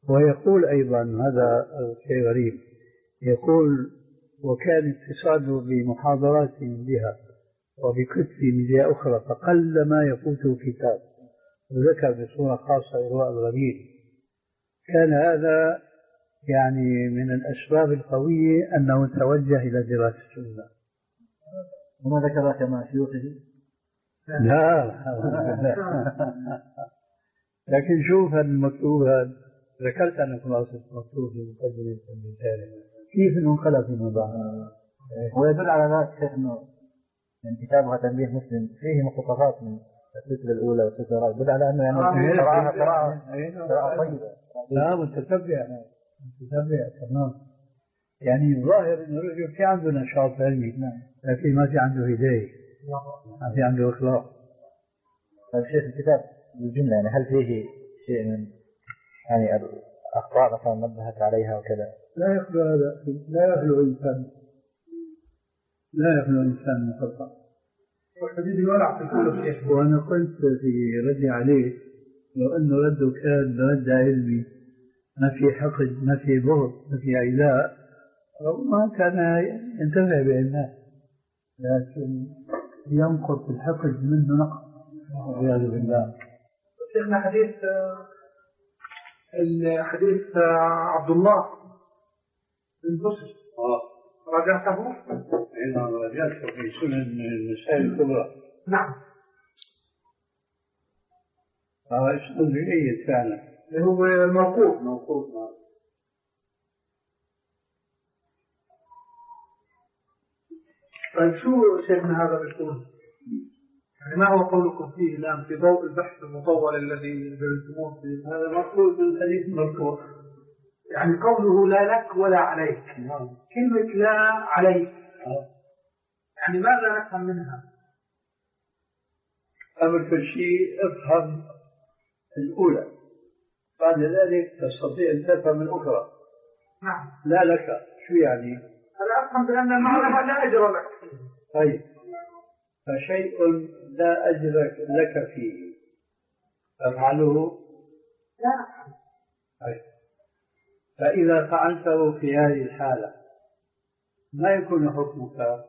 ويقول أيضا هذا شيء غريب، يقول وكان اتصاله بمحاضرات بها وبكتب من جهة أخرى فقل ما يفوته كتاب، وذكر بصورة خاصة إرواء الغليل. كان هذا يعني من الأسباب القوية أنه توجه إلى دراسة السنة. وما ذكر كما شيوخه؟ لا لكن شوف المكتوب هذا، ذكرت أن خلاصة مكتوب في مقدمة المثال كيف انقلب فيما بعد. ويدل على ذلك شيخ أنه من كتابها تنبيه مسلم فيه مقتطفات من السلسلة الأولى والسلسلة الرابعة، يدل على أنه يعني قراءة قراءة طيبة. لا متتبع متتبع تمام. يعني ظاهر إنه الرجل في عنده نشاط علمي لكن ما في عنده هداية، ما في عنده إخلاص. طيب شيخ الكتاب بالجملة يعني هل فيه شيء من يعني الأخطاء مثلا نبهت عليها وكذا؟ لا يخلو هذا، لا يخلو إنسان، لا يخلو إنسان من خطأ. وحديث الورع في كل شيء. وأنا قلت في ردي عليه لو أنه رده كان رد علمي ما في حقد ما في بغض ما في عداء ما كان ينتفع بالناس، لكن ينقص الحقد منه نقص والعياذ بالله. شيخنا حديث الحديث عبد الله بن بصر راجعته؟ نعم راجعته في سنن النسائي الكبرى. نعم. هذا اسم جيد فعلا. اللي هو الموقوف. موقوف نعم. طيب شو شيخنا هذا بيكون؟ يعني ما هو قولكم فيه الآن في ضوء البحث المطول الذي جلستموه فيه؟ هذا مقصود من الحديث المرفوع. يعني قوله لا لك ولا عليك. نعم. كلمة لا عليك. نعم. يعني ماذا نفهم منها؟ أول كل شيء افهم الأولى، بعد ذلك تستطيع أن تفهم الأخرى. نعم. لا لك شو يعني؟ أنا أفهم بأن المعنى لا أجر لك. طيب فشيء لا أجر لك فيه تفعله؟ لا. طيب فإذا فعلته في هذه الحالة ما يكون حكمك؟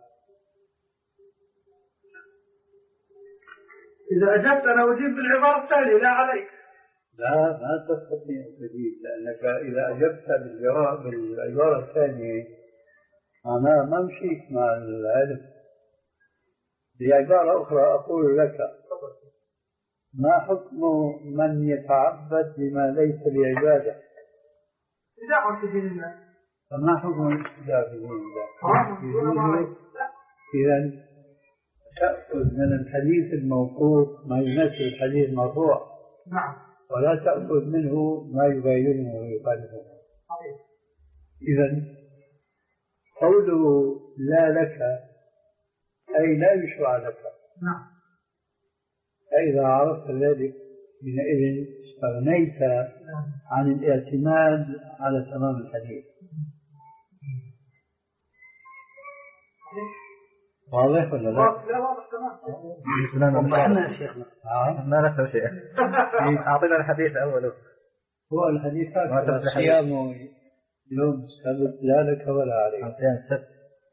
إذا أجبت أنا أجيب بالعبارة التالية لا عليك. لا ما تستطيع أن تجيب، لأنك إذا أجبت بالعبارة الثانية أنا ما مشيت مع العلم. بعبارة أخرى أقول لك ما حكم من يتعبد بما ليس بعبادة؟ ابتداع في دين الله. فما حكم الابتداع في دين الله؟ إذا تأخذ من الحديث الموقوف ما يمثل الحديث المرفوع. نعم. ولا تأخذ منه ما يباينه ويخالفه. إذا قوله لا لك أي لا يشرع لك. نعم. فإذا عرفت ذلك حينئذ استغنيت عن الاعتماد على تمام الحديث. واضح ولا لا؟ لا واضح تمام. وضحنا يا شيخنا. ما نفهم شيء. أعطينا الحديث أوله. هو الحديث هذا صيام يوم السبت لا لك ولا عليك. صيام السبت.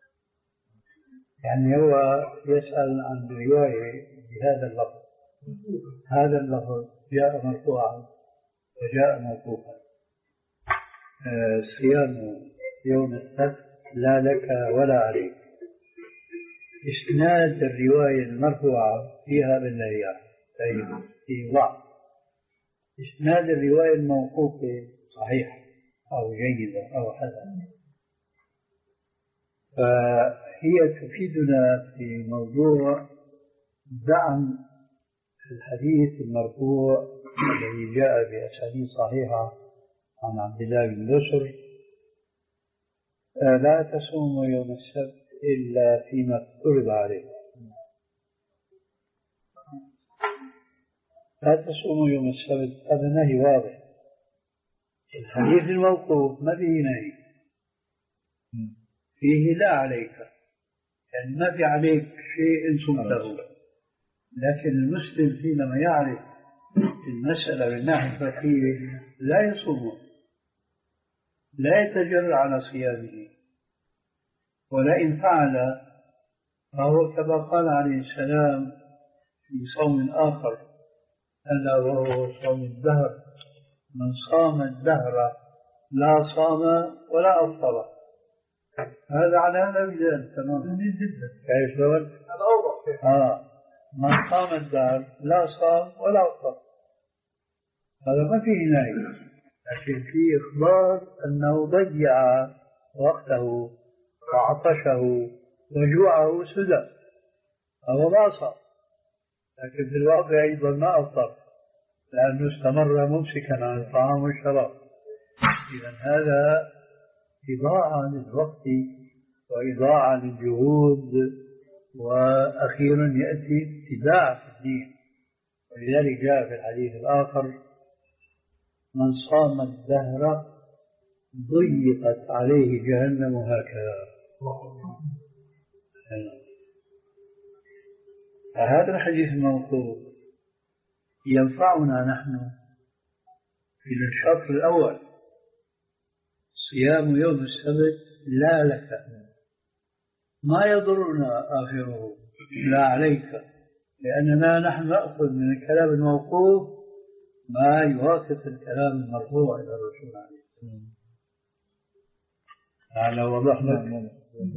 يعني هو يسأل عن رواية بهذا اللفظ. هذا اللفظ جاء مرفوعا وجاء موقوفا. آه صيام يوم السبت لا لك ولا عليك. إسناد الرواية المرفوعة فيها بالنهي طيب في ضعف. إسناد الرواية الموقوفة صحيح أو جيدة أو حسنة. فهي تفيدنا في موضوع دعم الحديث المرفوع الذي جاء بأسانيد صحيحة عن عبد الله بن بصر لا تصوموا يوم السبت إلا فيما افترض عليه. لا تصوموا يوم السبت هذا نهي واضح. الحديث الموقوف ما فيه نهي، فيه لا عليك، يعني ما في عليك شيء صمته. لكن المسلم حينما يعرف المسألة من ناحية فقهية لا يصوم، لا يتجرأ على صيامه، ولئن فعل فهو كما قال عليه السلام في صوم آخر ألا وهو صوم الدهر: من صام الدهر لا صام ولا أفطر. هذا على هذا الميزان تماما جدا. كيف شلون؟ هذا أوضح. آه من صام الدهر لا صام ولا أفطر، هذا ما فيه نهي، لكن فيه إخبار أنه ضيع وقته وعطشه وجوعه سدى، هو ما صام، لكن في الواقع أيضا ما أفطر لأنه استمر ممسكا عن الطعام والشراب. إذا هذا إضاعة للوقت وإضاعة للجهود، وأخيرا يأتي ابتداع في الدين. ولذلك جاء في الحديث الآخر: من صام الدهر ضيقت عليه جهنم هكذا. هذا الحديث الموقوف ينفعنا نحن في الشرط الأول: صيام يوم السبت لا لك، ما يضرنا آخره، لا عليك، لأننا نحن نأخذ من الكلام الموقوف ما يوافق الكلام المرفوع إلى الرسول عليه السلام. على وضح لك.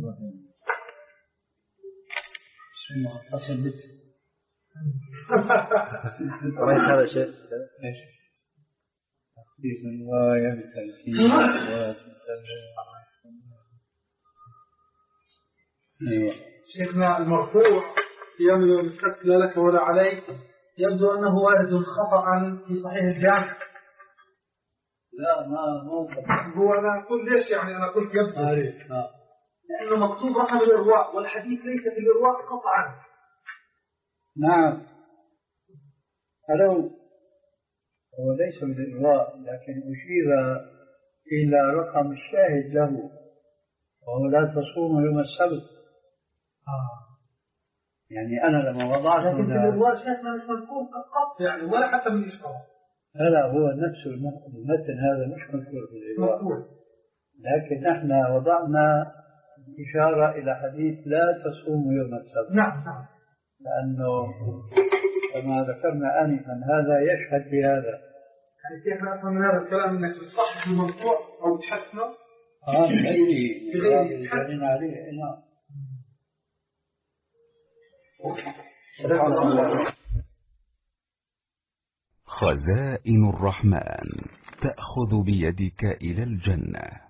رأيت هذا شيء؟ ايش؟ تخصيص الرواية بتلفيق ايوه. شيخنا المرفوع صيام يوم السبت لا لك ولا عليك يبدو أنه وارد خطأ في صحيح الجامع. لا ما مو هو أنا أقول ليش يعني أنا قلت يبدو آه. لأنه مكتوب رقم الإرواء والحديث ليس في الإرواء قطعا. نعم، هلو هو ليس من الإرواء، لكن أشير إلى رقم الشاهد له، وهو لا تصوم يوم السبت. آه. يعني أنا لما وضعت لكن في الإرواء شيخنا مش مذكور قط يعني ولا حتى من إشارة. لا هو نفس المتن هذا مش مذكور في الإرواء، لكن احنا وضعنا إشارة إلى حديث لا تصوم يوم السبت. نعم نعم. لأنه كما ذكرنا آنفا هذا يشهد بهذا. يعني شيخنا أفهم من هذا الكلام أنك تصحح المرفوع أو تحسنه؟ آه بغيره بغيره عليه. نعم. خزائن الرحمن تأخذ بيدك إلى الجنة.